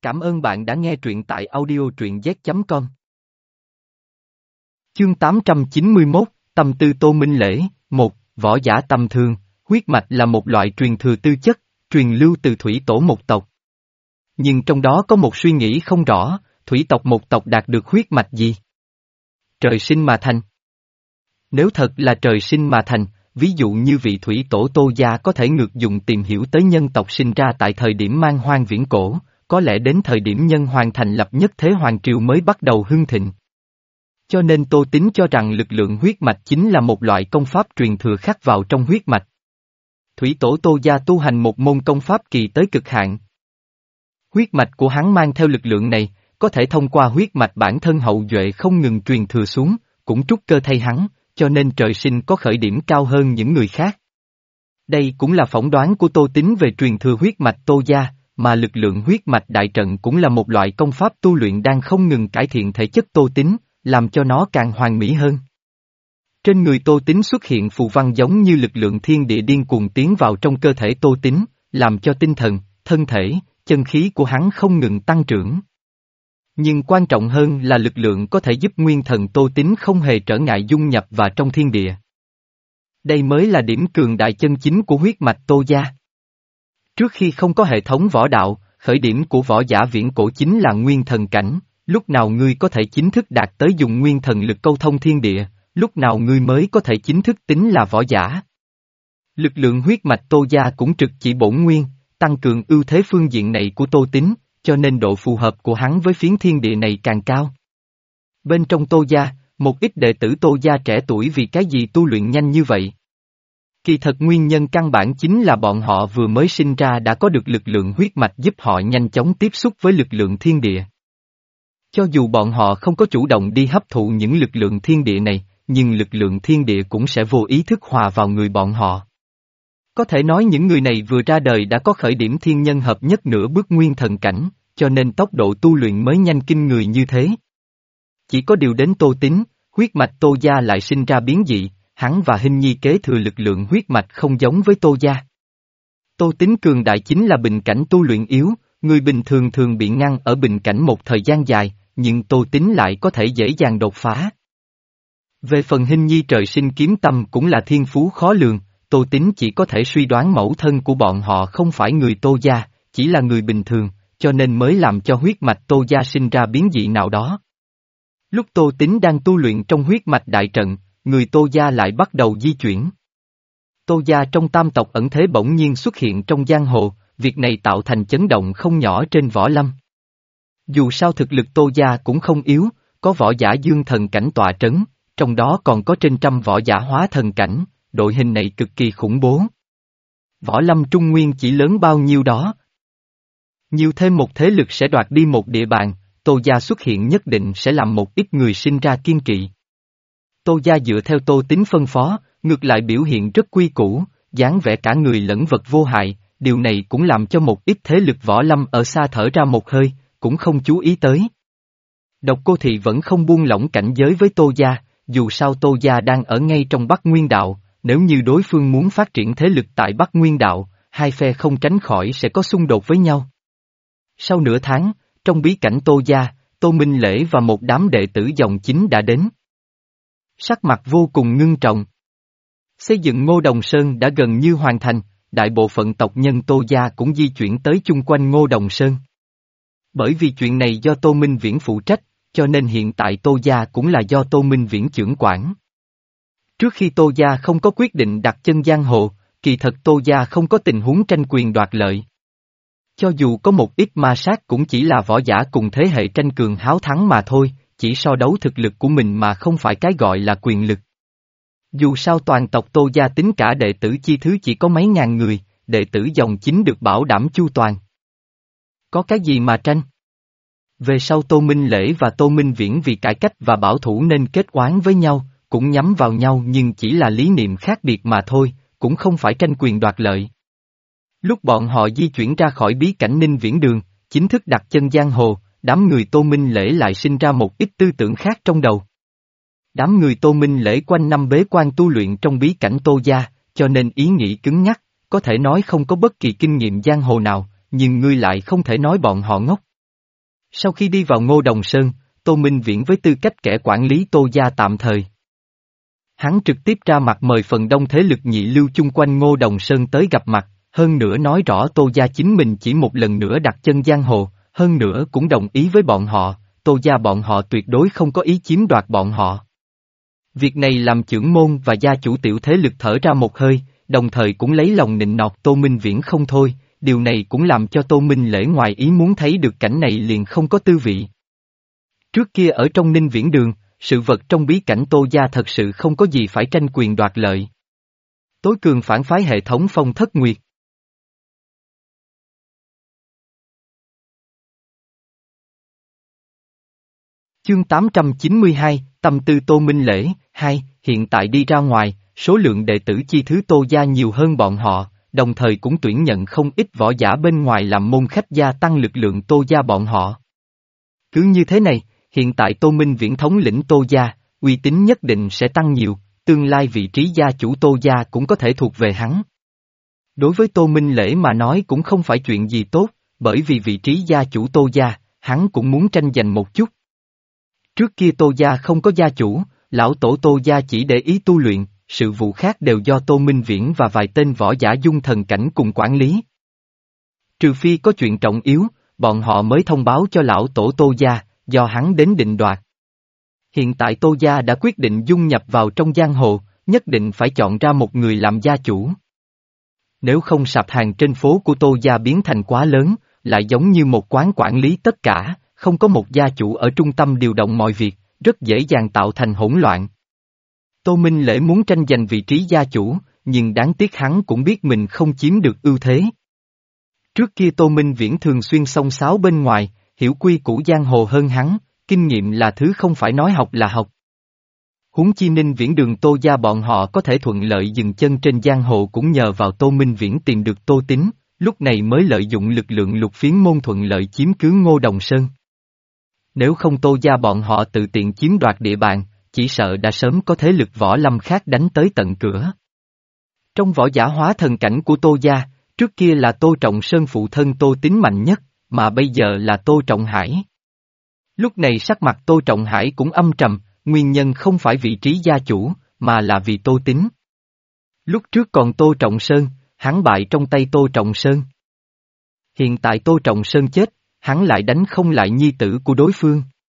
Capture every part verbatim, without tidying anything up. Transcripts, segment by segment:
Cảm ơn bạn đã nghe truyện tại audio truyện z chấm com. Chương tám trăm chín mươi mốt, Tâm tư Tô Minh Lễ. Một. Võ giả tầm thường, huyết mạch là một loại truyền thừa tư chất, truyền lưu từ thủy tổ một tộc. Nhưng trong đó có một suy nghĩ không rõ, thủy tộc một tộc đạt được huyết mạch gì? Trời sinh mà thành. Nếu thật là trời sinh mà thành, ví dụ như vị thủy tổ Tô Gia có thể ngược dùng tìm hiểu tới nhân tộc sinh ra tại thời điểm man hoang viễn cổ, có lẽ đến thời điểm nhân hoàng thành lập nhất thế hoàng triều mới bắt đầu hưng thịnh. Cho nên Tô Tín cho rằng lực lượng huyết mạch chính là một loại công pháp truyền thừa khắc vào trong huyết mạch. Thủy tổ Tô Gia tu hành một môn công pháp kỳ tới cực hạn. Huyết mạch của hắn mang theo lực lượng này, có thể thông qua huyết mạch bản thân hậu duệ không ngừng truyền thừa xuống, cũng trút cơ thay hắn, cho nên trời sinh có khởi điểm cao hơn những người khác. Đây cũng là phỏng đoán của Tô Tín về truyền thừa huyết mạch Tô Gia, mà lực lượng huyết mạch đại trận cũng là một loại công pháp tu luyện đang không ngừng cải thiện thể chất Tô Tín, làm cho nó càng hoàn mỹ hơn. Trên người Tô Tín xuất hiện phù văn giống như lực lượng thiên địa điên cuồng tiến vào trong cơ thể Tô Tín, làm cho tinh thần, thân thể, chân khí của hắn không ngừng tăng trưởng. Nhưng quan trọng hơn là lực lượng có thể giúp nguyên thần Tô Tín không hề trở ngại dung nhập vào trong thiên địa. Đây mới là điểm cường đại chân chính của huyết mạch Tô Gia. Trước khi không có hệ thống võ đạo, khởi điểm của võ giả viễn cổ chính là nguyên thần cảnh, lúc nào ngươi có thể chính thức đạt tới dùng nguyên thần lực câu thông thiên địa, lúc nào ngươi mới có thể chính thức tính là võ giả. Lực lượng huyết mạch Tô Gia cũng trực chỉ bổn nguyên, tăng cường ưu thế phương diện này của Tô Tín, cho nên độ phù hợp của hắn với phiến thiên địa này càng cao. Bên trong Tô Gia, một ít đệ tử Tô Gia trẻ tuổi vì cái gì tu luyện nhanh như vậy? Kỳ thật nguyên nhân căn bản chính là bọn họ vừa mới sinh ra đã có được lực lượng huyết mạch giúp họ nhanh chóng tiếp xúc với lực lượng thiên địa. Cho dù bọn họ không có chủ động đi hấp thụ những lực lượng thiên địa này, nhưng lực lượng thiên địa cũng sẽ vô ý thức hòa vào người bọn họ. Có thể nói những người này vừa ra đời đã có khởi điểm thiên nhân hợp nhất nửa bước nguyên thần cảnh, cho nên tốc độ tu luyện mới nhanh kinh người như thế. Chỉ có điều đến Tô Tín, huyết mạch Tô Gia lại sinh ra biến dị, hắn và Hình Nhi kế thừa lực lượng huyết mạch không giống với Tô Gia. Tô Tín cường đại chính là bình cảnh tu luyện yếu, người bình thường thường bị ngăn ở bình cảnh một thời gian dài, nhưng Tô Tín lại có thể dễ dàng đột phá. Về phần Hình Nhi trời sinh kiếm tâm cũng là thiên phú khó lường, Tô Tín chỉ có thể suy đoán mẫu thân của bọn họ không phải người Tô Gia, chỉ là người bình thường, cho nên mới làm cho huyết mạch Tô Gia sinh ra biến dị nào đó. Lúc Tô Tín đang tu luyện trong huyết mạch đại trận, người Tô Gia lại bắt đầu di chuyển. Tô Gia trong tam tộc ẩn thế bỗng nhiên xuất hiện trong giang hồ, việc này tạo thành chấn động không nhỏ trên võ lâm. Dù sao thực lực Tô Gia cũng không yếu, có võ giả dương thần cảnh tọa trấn, trong đó còn có trên trăm võ giả hóa thần cảnh, đội hình này cực kỳ khủng bố. Võ lâm Trung Nguyên chỉ lớn bao nhiêu đó. Nhiều thêm một thế lực sẽ đoạt đi một địa bàn, Tô Gia xuất hiện nhất định sẽ làm một ít người sinh ra kiên kỵ. Tô Gia dựa theo Tô Tín phân phó, ngược lại biểu hiện rất quy củ, dáng vẻ cả người lẫn vật vô hại, điều này cũng làm cho một ít thế lực võ lâm ở xa thở ra một hơi, cũng không chú ý tới. Độc Cô Thị vẫn không buông lỏng cảnh giới với Tô Gia, dù sao Tô Gia đang ở ngay trong Bắc Nguyên Đạo, nếu như đối phương muốn phát triển thế lực tại Bắc Nguyên Đạo, hai phe không tránh khỏi sẽ có xung đột với nhau. Sau nửa tháng, trong bí cảnh Tô Gia, Tô Minh Lễ và một đám đệ tử dòng chính đã đến. Sắc mặt vô cùng ngưng trọng. Xây dựng Ngô Đồng Sơn đã gần như hoàn thành, đại bộ phận tộc nhân Tô Gia cũng di chuyển tới chung quanh Ngô Đồng Sơn. Bởi vì chuyện này do Tô Minh Viễn phụ trách, cho nên hiện tại Tô Gia cũng là do Tô Minh Viễn chưởng quản. Trước khi Tô Gia không có quyết định đặt chân giang hồ, kỳ thật Tô Gia không có tình huống tranh quyền đoạt lợi. Cho dù có một ít ma sát cũng chỉ là võ giả cùng thế hệ tranh cường háo thắng mà thôi, chỉ so đấu thực lực của mình mà không phải cái gọi là quyền lực. Dù sao toàn tộc Tô Gia tính cả đệ tử chi thứ chỉ có mấy ngàn người, đệ tử dòng chính được bảo đảm chu toàn. Có cái gì mà tranh? Về sau Tô Minh Lễ và Tô Minh Viễn vì cải cách và bảo thủ nên kết oán với nhau, cũng nhắm vào nhau nhưng chỉ là lý niệm khác biệt mà thôi, cũng không phải tranh quyền đoạt lợi. Lúc bọn họ di chuyển ra khỏi bí cảnh Ninh Viễn Đường, chính thức đặt chân giang hồ, đám người Tô Minh Lễ lại sinh ra một ít tư tưởng khác trong đầu. Đám người Tô Minh Lễ quanh năm bế quan tu luyện trong bí cảnh Tô Gia, cho nên ý nghĩ cứng nhắc, có thể nói không có bất kỳ kinh nghiệm giang hồ nào, nhưng ngươi lại không thể nói bọn họ ngốc. Sau khi đi vào Ngô Đồng Sơn, Tô Minh Viễn với tư cách kẻ quản lý Tô gia tạm thời. Hắn trực tiếp ra mặt mời phần đông thế lực nhị lưu chung quanh Ngô Đồng Sơn tới gặp mặt, hơn nữa nói rõ Tô gia chính mình chỉ một lần nữa đặt chân giang hồ, hơn nữa cũng đồng ý với bọn họ, Tô gia bọn họ tuyệt đối không có ý chiếm đoạt bọn họ. Việc này làm trưởng môn và gia chủ tiểu thế lực thở ra một hơi, đồng thời cũng lấy lòng nịnh nọt Tô Minh Viễn không thôi, điều này cũng làm cho Tô Minh Lễ ngoài ý muốn thấy được cảnh này liền không có tư vị. Trước kia ở trong Ninh Viễn Đường, sự vật trong bí cảnh Tô gia thật sự không có gì phải tranh quyền đoạt lợi. Tối cường phản phái hệ thống Phong Thất Nguyệt. Chương tám trăm chín mươi hai, Tâm tư Tô Minh Lễ, hai, hiện tại đi ra ngoài, số lượng đệ tử chi thứ Tô gia nhiều hơn bọn họ, đồng thời cũng tuyển nhận không ít võ giả bên ngoài làm môn khách gia tăng lực lượng Tô gia bọn họ. Cứ như thế này, hiện tại Tô Minh Viễn thống lĩnh Tô gia, uy tín nhất định sẽ tăng nhiều, tương lai vị trí gia chủ Tô gia cũng có thể thuộc về hắn. Đối với Tô Minh Lễ mà nói cũng không phải chuyện gì tốt, bởi vì vị trí gia chủ Tô gia, hắn cũng muốn tranh giành một chút. Trước kia Tô gia không có gia chủ, lão tổ Tô gia chỉ để ý tu luyện, sự vụ khác đều do Tô Minh Viễn và vài tên võ giả dung thần cảnh cùng quản lý. Trừ phi có chuyện trọng yếu, bọn họ mới thông báo cho lão tổ Tô gia, do hắn đến định đoạt. Hiện tại Tô gia đã quyết định dung nhập vào trong giang hồ, nhất định phải chọn ra một người làm gia chủ. Nếu không sạp hàng trên phố của Tô gia biến thành quá lớn, lại giống như một quán quản lý tất cả, không có một gia chủ ở trung tâm điều động mọi việc, rất dễ dàng tạo thành hỗn loạn. Tô Minh Lễ muốn tranh giành vị trí gia chủ, nhưng đáng tiếc hắn cũng biết mình không chiếm được ưu thế. Trước kia Tô Minh Viễn thường xuyên xông xáo bên ngoài, hiểu quy củ giang hồ hơn hắn, kinh nghiệm là thứ không phải nói học là học. Huống chi Ninh Viễn Đường Tô gia bọn họ có thể thuận lợi dừng chân trên giang hồ cũng nhờ vào Tô Minh Viễn tìm được Tô Tín, lúc này mới lợi dụng lực lượng lục phiến môn thuận lợi chiếm cứ Ngô Đồng Sơn. Nếu không Tô gia bọn họ tự tiện chiếm đoạt địa bàn, chỉ sợ đã sớm có thế lực võ lâm khác đánh tới tận cửa. Trong võ giả hóa thần cảnh của Tô gia, trước kia là Tô Trọng Sơn phụ thân Tô Tín mạnh nhất, mà bây giờ là Tô Trọng Hải. Lúc này sắc mặt Tô Trọng Hải cũng âm trầm, nguyên nhân không phải vị trí gia chủ, mà là vì Tô Tín. Lúc trước còn Tô Trọng Sơn, hắn bại trong tay Tô Trọng Sơn. Hiện tại Tô Trọng Sơn chết, hắn lại đánh không lại nhi tử của đối phương.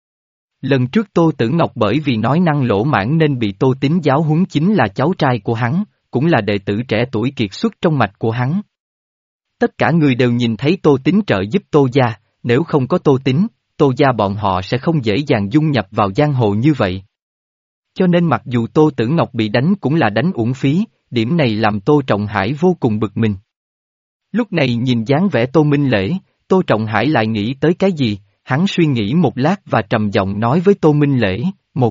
Lần trước Tô Tử Ngọc bởi vì nói năng lỗ mãng nên bị Tô Tín giáo huấn chính là cháu trai của hắn, cũng là đệ tử trẻ tuổi kiệt xuất trong mạch của hắn. Tất cả người đều nhìn thấy Tô Tín trợ giúp Tô gia, nếu không có Tô Tín, Tô gia bọn họ sẽ không dễ dàng dung nhập vào giang hồ như vậy. Cho nên mặc dù Tô Tử Ngọc bị đánh cũng là đánh uổng phí, điểm này làm Tô Trọng Hải vô cùng bực mình. Lúc này nhìn dáng vẻ Tô Minh Lễ, Tô Trọng Hải lại nghĩ tới cái gì, hắn suy nghĩ một lát và trầm giọng nói với Tô Minh Lễ, một.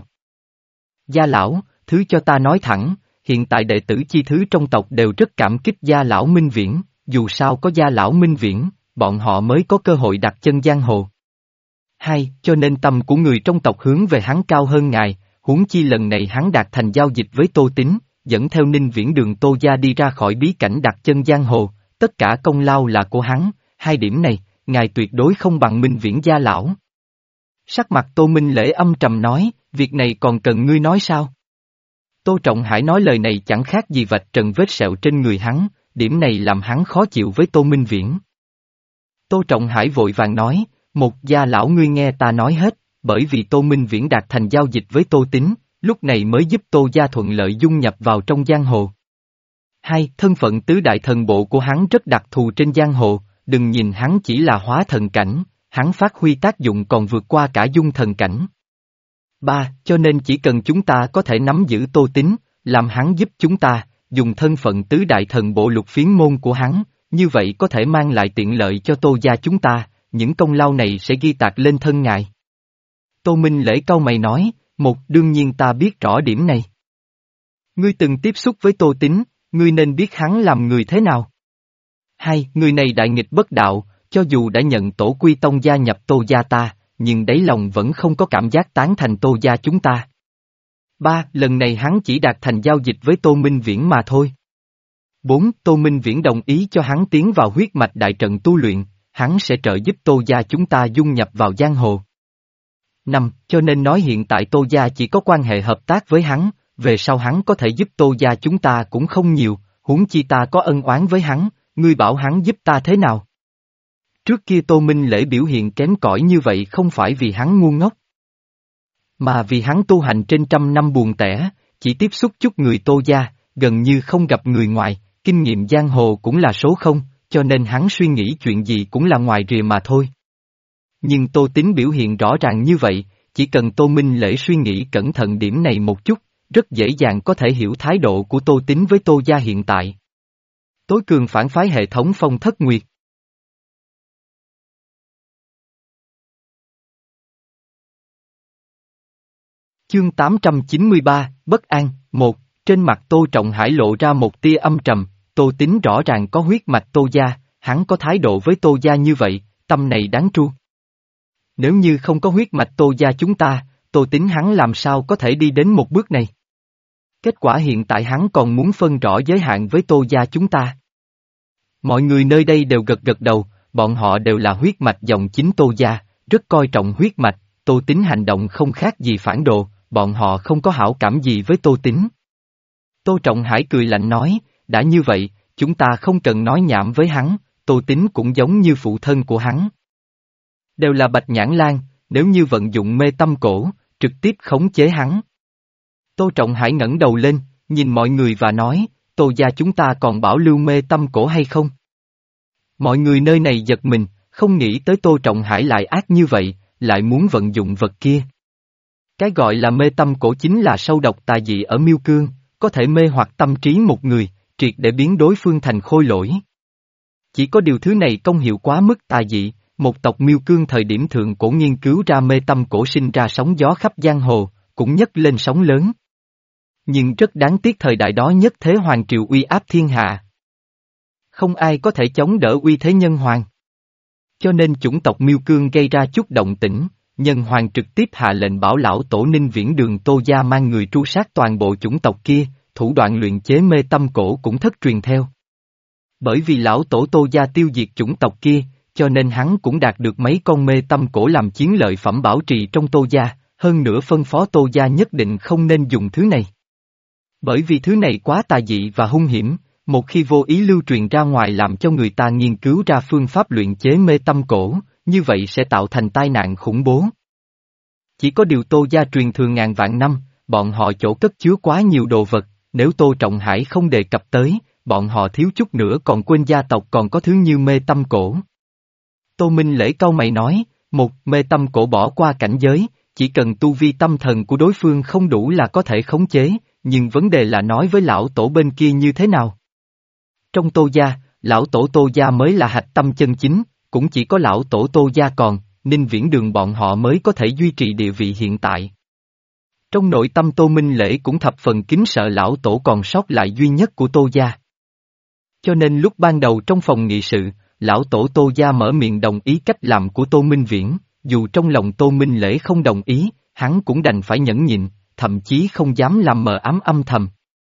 Gia lão, thứ cho ta nói thẳng, hiện tại đệ tử chi thứ trong tộc đều rất cảm kích gia lão Minh Viễn, dù sao có gia lão Minh Viễn, bọn họ mới có cơ hội đặt chân giang hồ. Hai, cho nên tâm của người trong tộc hướng về hắn cao hơn ngài, huống chi lần này hắn đạt thành giao dịch với Tô Tín, dẫn theo Ninh Viễn Đường Tô gia đi ra khỏi bí cảnh đặt chân giang hồ, tất cả công lao là của hắn, hai điểm này, ngài tuyệt đối không bằng Minh Viễn gia lão. Sắc mặt Tô Minh Lễ âm trầm nói, việc này còn cần ngươi nói sao? Tô Trọng Hải nói lời này chẳng khác gì vạch trần vết sẹo trên người hắn, điểm này làm hắn khó chịu với Tô Minh Viễn. Tô Trọng Hải vội vàng nói, một gia lão ngươi nghe ta nói hết, bởi vì Tô Minh Viễn đạt thành giao dịch với Tô Tín, lúc này mới giúp Tô gia thuận lợi dung nhập vào trong giang hồ. Hai, thân phận tứ đại thần bộ của hắn rất đặc thù trên giang hồ, đừng nhìn hắn chỉ là hóa thần cảnh, hắn phát huy tác dụng còn vượt qua cả dung thần cảnh. Ba, cho nên chỉ cần chúng ta có thể nắm giữ Tô Tín, làm hắn giúp chúng ta, dùng thân phận tứ đại thần bộ lục phiến môn của hắn, như vậy có thể mang lại tiện lợi cho Tô gia chúng ta, những công lao này sẽ ghi tạc lên thân ngài. Tô Minh Lễ cau mày nói, một đương nhiên ta biết rõ điểm này. Ngươi từng tiếp xúc với Tô Tín, ngươi nên biết hắn làm người thế nào. Hai, người này đại nghịch bất đạo, cho dù đã nhận tổ quy tông gia nhập Tô gia ta, nhưng đáy lòng vẫn không có cảm giác tán thành Tô gia chúng ta. Ba, lần này hắn chỉ đạt thành giao dịch với Tô Minh Viễn mà thôi. Bốn, Tô Minh Viễn đồng ý cho hắn tiến vào huyết mạch đại trận tu luyện, hắn sẽ trợ giúp Tô gia chúng ta dung nhập vào giang hồ. Năm, cho nên nói hiện tại Tô gia chỉ có quan hệ hợp tác với hắn, về sau hắn có thể giúp Tô gia chúng ta cũng không nhiều, huống chi ta có ân oán với hắn, ngươi bảo hắn giúp ta thế nào? Trước kia Tô Minh Lễ biểu hiện kém cỏi như vậy không phải vì hắn ngu ngốc, mà vì hắn tu hành trên trăm năm buồn tẻ, chỉ tiếp xúc chút người Tô gia, gần như không gặp người ngoài, kinh nghiệm giang hồ cũng là số không, cho nên hắn suy nghĩ chuyện gì cũng là ngoài rìa mà thôi. Nhưng Tô Tín biểu hiện rõ ràng như vậy, chỉ cần Tô Minh Lễ suy nghĩ cẩn thận điểm này một chút, rất dễ dàng có thể hiểu thái độ của Tô Tín với Tô gia hiện tại. Tối cường phản phái hệ thống Phong Thất Nguyệt. Chương tám trăm chín mươi ba, Bất An, một, trên mặt Tô Trọng Hải lộ ra một tia âm trầm, Tô Tín rõ ràng có huyết mạch Tô gia, hắn có thái độ với Tô gia như vậy, tâm này đáng tru. Nếu như không có huyết mạch Tô gia chúng ta, Tô Tín hắn làm sao có thể đi đến một bước này? Kết quả hiện tại hắn còn muốn phân rõ giới hạn với Tô gia chúng ta. Mọi người nơi đây đều gật gật đầu, bọn họ đều là huyết mạch dòng chính Tô gia, rất coi trọng huyết mạch, Tô Tín hành động không khác gì phản đồ, bọn họ không có hảo cảm gì với Tô Tín. Tô Trọng Hải cười lạnh nói, đã như vậy, chúng ta không cần nói nhảm với hắn, Tô Tín cũng giống như phụ thân của hắn. Đều là Bạch Nhãn Lan, nếu như vận dụng mê tâm cổ, trực tiếp khống chế hắn. Tô Trọng Hải ngẩng đầu lên, nhìn mọi người và nói, Tô gia chúng ta còn bảo lưu mê tâm cổ hay không? Mọi người nơi này giật mình, không nghĩ tới Tô Trọng Hải lại ác như vậy, lại muốn vận dụng vật kia. Cái gọi là mê tâm cổ chính là sâu độc tà dị ở miêu cương, có thể mê hoặc tâm trí một người, triệt để biến đối phương thành khôi lỗi. Chỉ có điều thứ này công hiệu quá mức tà dị, một tộc miêu cương thời điểm thượng cổ nghiên cứu ra mê tâm cổ sinh ra sóng gió khắp giang hồ, cũng nhấc lên sóng lớn. Nhưng rất đáng tiếc thời đại đó nhất thế hoàng triều uy áp thiên hạ. Không ai có thể chống đỡ uy thế nhân hoàng. Cho nên chủng tộc miêu cương gây ra chút động tĩnh, nhân hoàng trực tiếp hạ lệnh bảo lão tổ Ninh Viễn Đường Tô gia mang người tru sát toàn bộ chủng tộc kia, thủ đoạn luyện chế mê tâm cổ cũng thất truyền theo. Bởi vì lão tổ Tô gia tiêu diệt chủng tộc kia, cho nên hắn cũng đạt được mấy con mê tâm cổ làm chiến lợi phẩm bảo trì trong Tô gia, hơn nữa phân phó Tô gia nhất định không nên dùng thứ này. Bởi vì thứ này quá tà dị và hung hiểm, một khi vô ý lưu truyền ra ngoài làm cho người ta nghiên cứu ra phương pháp luyện chế mê tâm cổ, như vậy sẽ tạo thành tai nạn khủng bố. Chỉ có điều Tô gia truyền thừa ngàn vạn năm, bọn họ chỗ cất chứa quá nhiều đồ vật, nếu Tô Trọng Hải không đề cập tới, bọn họ thiếu chút nữa còn quên gia tộc còn có thứ như mê tâm cổ. Tô Minh Lễ cau mày nói, một, mê tâm cổ bỏ qua cảnh giới, chỉ cần tu vi tâm thần của đối phương không đủ là có thể khống chế, nhưng vấn đề là nói với lão tổ bên kia như thế nào. Trong Tô gia, lão tổ Tô gia mới là hạch tâm chân chính, cũng chỉ có lão tổ Tô gia còn, Ninh Viễn Đường bọn họ mới có thể duy trì địa vị hiện tại. Trong nội tâm Tô Minh Lễ cũng thập phần kính sợ lão tổ còn sót lại duy nhất của Tô gia. Cho nên lúc ban đầu trong phòng nghị sự, lão tổ Tô gia mở miệng đồng ý cách làm của Tô Minh Viễn, dù trong lòng Tô Minh Lễ không đồng ý, hắn cũng đành phải nhẫn nhịn, thậm chí không dám làm mờ ám âm thầm.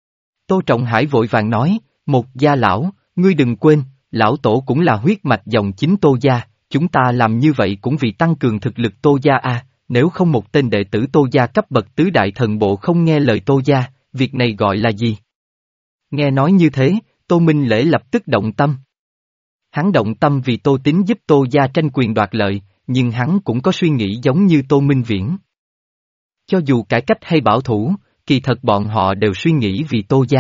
Tô Trọng Hải vội vàng nói, một gia lão, ngươi đừng quên, lão tổ cũng là huyết mạch dòng chính Tô gia, chúng ta làm như vậy cũng vì tăng cường thực lực Tô gia a. Nếu không một tên đệ tử Tô gia cấp bậc tứ đại thần bộ không nghe lời Tô gia, việc này gọi là gì? Nghe nói như thế, Tô Minh Lễ lập tức động tâm. Hắn động tâm vì Tô Tín giúp Tô gia tranh quyền đoạt lợi, nhưng hắn cũng có suy nghĩ giống như Tô Minh Viễn. Cho dù cải cách hay bảo thủ, kỳ thật bọn họ đều suy nghĩ vì Tô gia.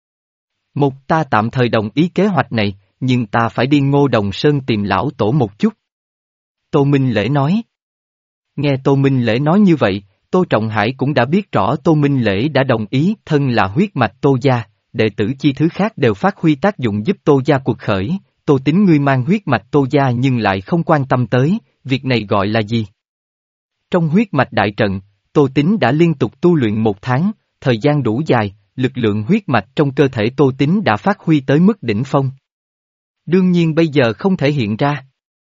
Một, ta tạm thời đồng ý kế hoạch này, nhưng ta phải đi Ngô Đồng Sơn tìm lão tổ một chút. Tô Minh Lễ nói. Nghe Tô Minh Lễ nói như vậy, Tô Trọng Hải cũng đã biết rõ Tô Minh Lễ đã đồng ý, thân là huyết mạch Tô gia, đệ tử chi thứ khác đều phát huy tác dụng giúp Tô gia cuộc khởi, Tô Tín ngươi mang huyết mạch Tô gia nhưng lại không quan tâm tới, việc này gọi là gì? Trong huyết mạch đại trận, Tô Tín đã liên tục tu luyện một tháng, thời gian đủ dài, lực lượng huyết mạch trong cơ thể Tô Tín đã phát huy tới mức đỉnh phong. Đương nhiên bây giờ không thể hiện ra.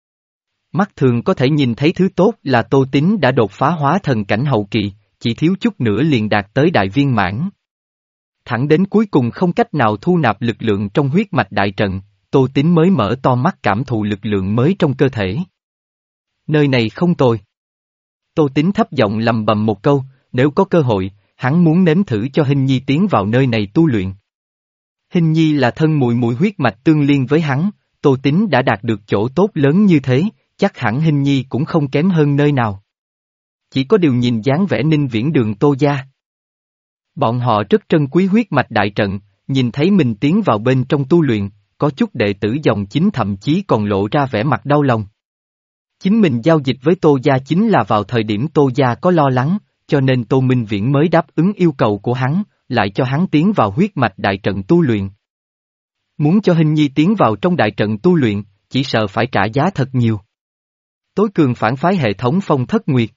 Mắt thường có thể nhìn thấy thứ tốt là Tô Tín đã đột phá hóa thần cảnh hậu kỳ, chỉ thiếu chút nữa liền đạt tới đại viên mãn. Thẳng đến cuối cùng không cách nào thu nạp lực lượng trong huyết mạch đại trận, Tô Tín mới mở to mắt cảm thụ lực lượng mới trong cơ thể. Nơi này không tồi. Tô Tín thấp giọng lầm bầm một câu, nếu có cơ hội, hắn muốn nếm thử cho Hình Nhi tiến vào nơi này tu luyện. Hình Nhi là thân mùi mùi huyết mạch tương liên với hắn, Tô Tín đã đạt được chỗ tốt lớn như thế, chắc hẳn Hình Nhi cũng không kém hơn nơi nào. Chỉ có điều nhìn dáng vẻ Ninh Viễn Đường Tô gia. Bọn họ rất trân quý huyết mạch đại trận, nhìn thấy mình tiến vào bên trong tu luyện, có chút đệ tử dòng chính thậm chí còn lộ ra vẻ mặt đau lòng. Chính mình giao dịch với Tô gia chính là vào thời điểm Tô gia có lo lắng, cho nên Tô Minh Viễn mới đáp ứng yêu cầu của hắn, lại cho hắn tiến vào huyết mạch đại trận tu luyện. Muốn cho Hình Nhi tiến vào trong đại trận tu luyện, chỉ sợ phải trả giá thật nhiều. Tối cường phản phái hệ thống Phong Thất Nguyệt.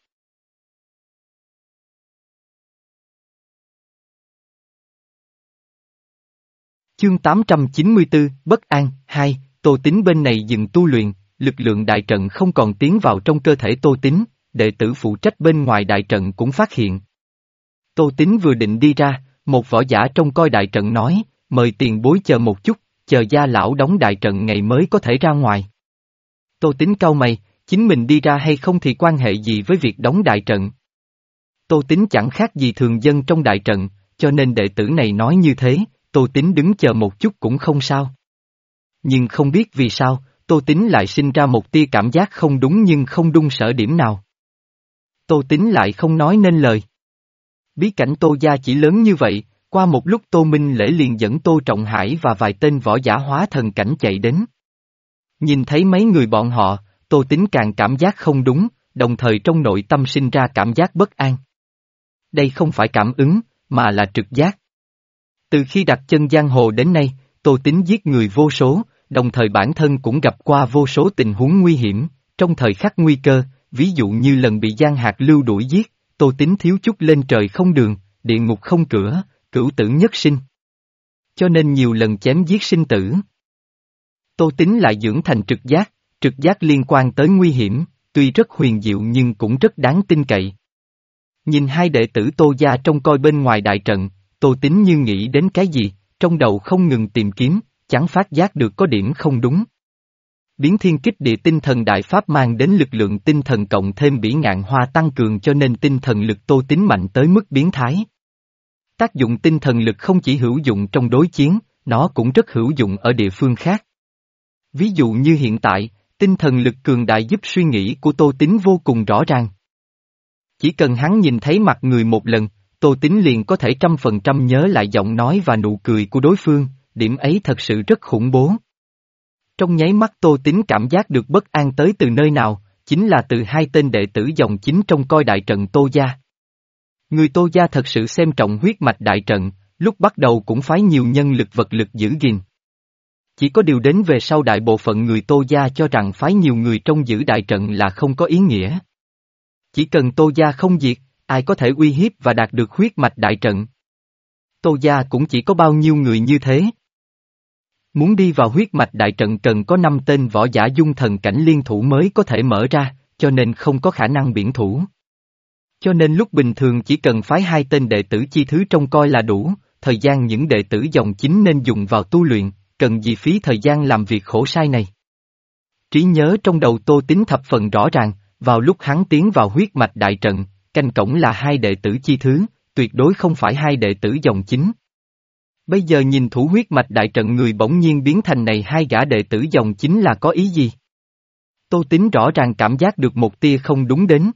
Chương tám trăm chín mươi tư, Bất An, hai, Tô Tín bên này dừng tu luyện, lực lượng đại trận không còn tiến vào trong cơ thể Tô Tín, đệ tử phụ trách bên ngoài đại trận cũng phát hiện. Tô Tín vừa định đi ra, một võ giả trông coi đại trận nói, mời tiền bối chờ một chút, chờ gia lão đóng đại trận ngày mới có thể ra ngoài. Tô Tín cau mày, chính mình đi ra hay không thì quan hệ gì với việc đóng đại trận. Tô Tín chẳng khác gì thường dân trong đại trận, cho nên đệ tử này nói như thế, Tô Tín đứng chờ một chút cũng không sao. Nhưng không biết vì sao, Tô Tín lại sinh ra một tia cảm giác không đúng nhưng không đung sở điểm nào. Tô Tín lại không nói nên lời. Bí cảnh Tô gia chỉ lớn như vậy, qua một lúc Tô Minh Lễ liền dẫn Tô Trọng Hải và vài tên võ giả hóa thần cảnh chạy đến. Nhìn thấy mấy người bọn họ, Tô Tín càng cảm giác không đúng, đồng thời trong nội tâm sinh ra cảm giác bất an. Đây không phải cảm ứng, mà là trực giác. Từ khi đặt chân giang hồ đến nay, Tô Tín giết người vô số, đồng thời bản thân cũng gặp qua vô số tình huống nguy hiểm, trong thời khắc nguy cơ, ví dụ như lần bị Giang Hạc Lưu đuổi giết, Tô Tín thiếu chút lên trời không đường, địa ngục không cửa, cửu tử nhất sinh. Cho nên nhiều lần chém giết sinh tử. Tô Tín lại dưỡng thành trực giác, trực giác liên quan tới nguy hiểm, tuy rất huyền diệu nhưng cũng rất đáng tin cậy. Nhìn hai đệ tử Tô gia trông coi bên ngoài đại trận, Tô Tín như nghĩ đến cái gì, trong đầu không ngừng tìm kiếm, chẳng phát giác được có điểm không đúng. Biến thiên kích địa tinh thần đại pháp mang đến lực lượng tinh thần cộng thêm bỉ ngạn hoa tăng cường cho nên tinh thần lực Tô Tín mạnh tới mức biến thái. Tác dụng tinh thần lực không chỉ hữu dụng trong đối chiến, nó cũng rất hữu dụng ở địa phương khác. Ví dụ như hiện tại, tinh thần lực cường đại giúp suy nghĩ của Tô Tín vô cùng rõ ràng. Chỉ cần hắn nhìn thấy mặt người một lần, Tô Tín liền có thể trăm phần trăm nhớ lại giọng nói và nụ cười của đối phương, điểm ấy thật sự rất khủng bố. Trong nháy mắt Tô Tín cảm giác được bất an tới từ nơi nào, chính là từ hai tên đệ tử dòng chính trong coi đại trận Tô gia. Người Tô gia thật sự xem trọng huyết mạch đại trận, lúc bắt đầu cũng phái nhiều nhân lực vật lực giữ gìn. Chỉ có điều đến về sau đại bộ phận người Tô gia cho rằng phái nhiều người trong giữ đại trận là không có ý nghĩa. Chỉ cần Tô gia không diệt, ai có thể uy hiếp và đạt được huyết mạch đại trận. Tô gia cũng chỉ có bao nhiêu người như thế. Muốn đi vào huyết mạch đại trận cần có năm tên võ giả dung thần cảnh liên thủ mới có thể mở ra, cho nên không có khả năng biển thủ. Cho nên lúc bình thường chỉ cần phái hai tên đệ tử chi thứ trông coi là đủ, thời gian những đệ tử dòng chính nên dùng vào tu luyện, cần gì phí thời gian làm việc khổ sai này. Trí nhớ trong đầu Tô Tín thập phần rõ ràng, vào lúc hắn tiến vào huyết mạch đại trận, canh cổng là hai đệ tử chi thứ, tuyệt đối không phải hai đệ tử dòng chính. Bây giờ nhìn thủ huyết mạch đại trận người bỗng nhiên biến thành này hai gã đệ tử dòng chính là có ý gì? Tô Tín rõ ràng cảm giác được một tia không đúng đến.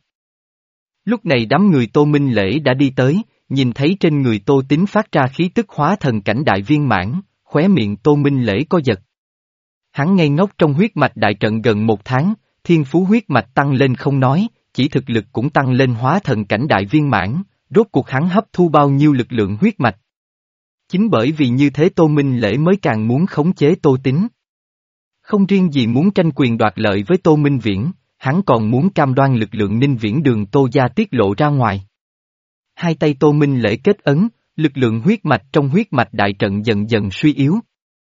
Lúc này đám người Tô Minh Lễ đã đi tới, nhìn thấy trên người Tô Tín phát ra khí tức hóa thần cảnh đại viên mãn, khóe miệng Tô Minh Lễ co giật. Hắn ngây ngốc trong huyết mạch đại trận gần một tháng, thiên phú huyết mạch tăng lên không nói, chỉ thực lực cũng tăng lên hóa thần cảnh đại viên mãn, rốt cuộc hắn hấp thu bao nhiêu lực lượng huyết mạch. Chính bởi vì như thế Tô Minh Lễ mới càng muốn khống chế Tô Tín. Không riêng gì muốn tranh quyền đoạt lợi với Tô Minh Viễn, hắn còn muốn cam đoan lực lượng Ninh Viễn Đường Tô gia tiết lộ ra ngoài. Hai tay Tô Minh Lễ kết ấn, lực lượng huyết mạch trong huyết mạch đại trận dần dần suy yếu.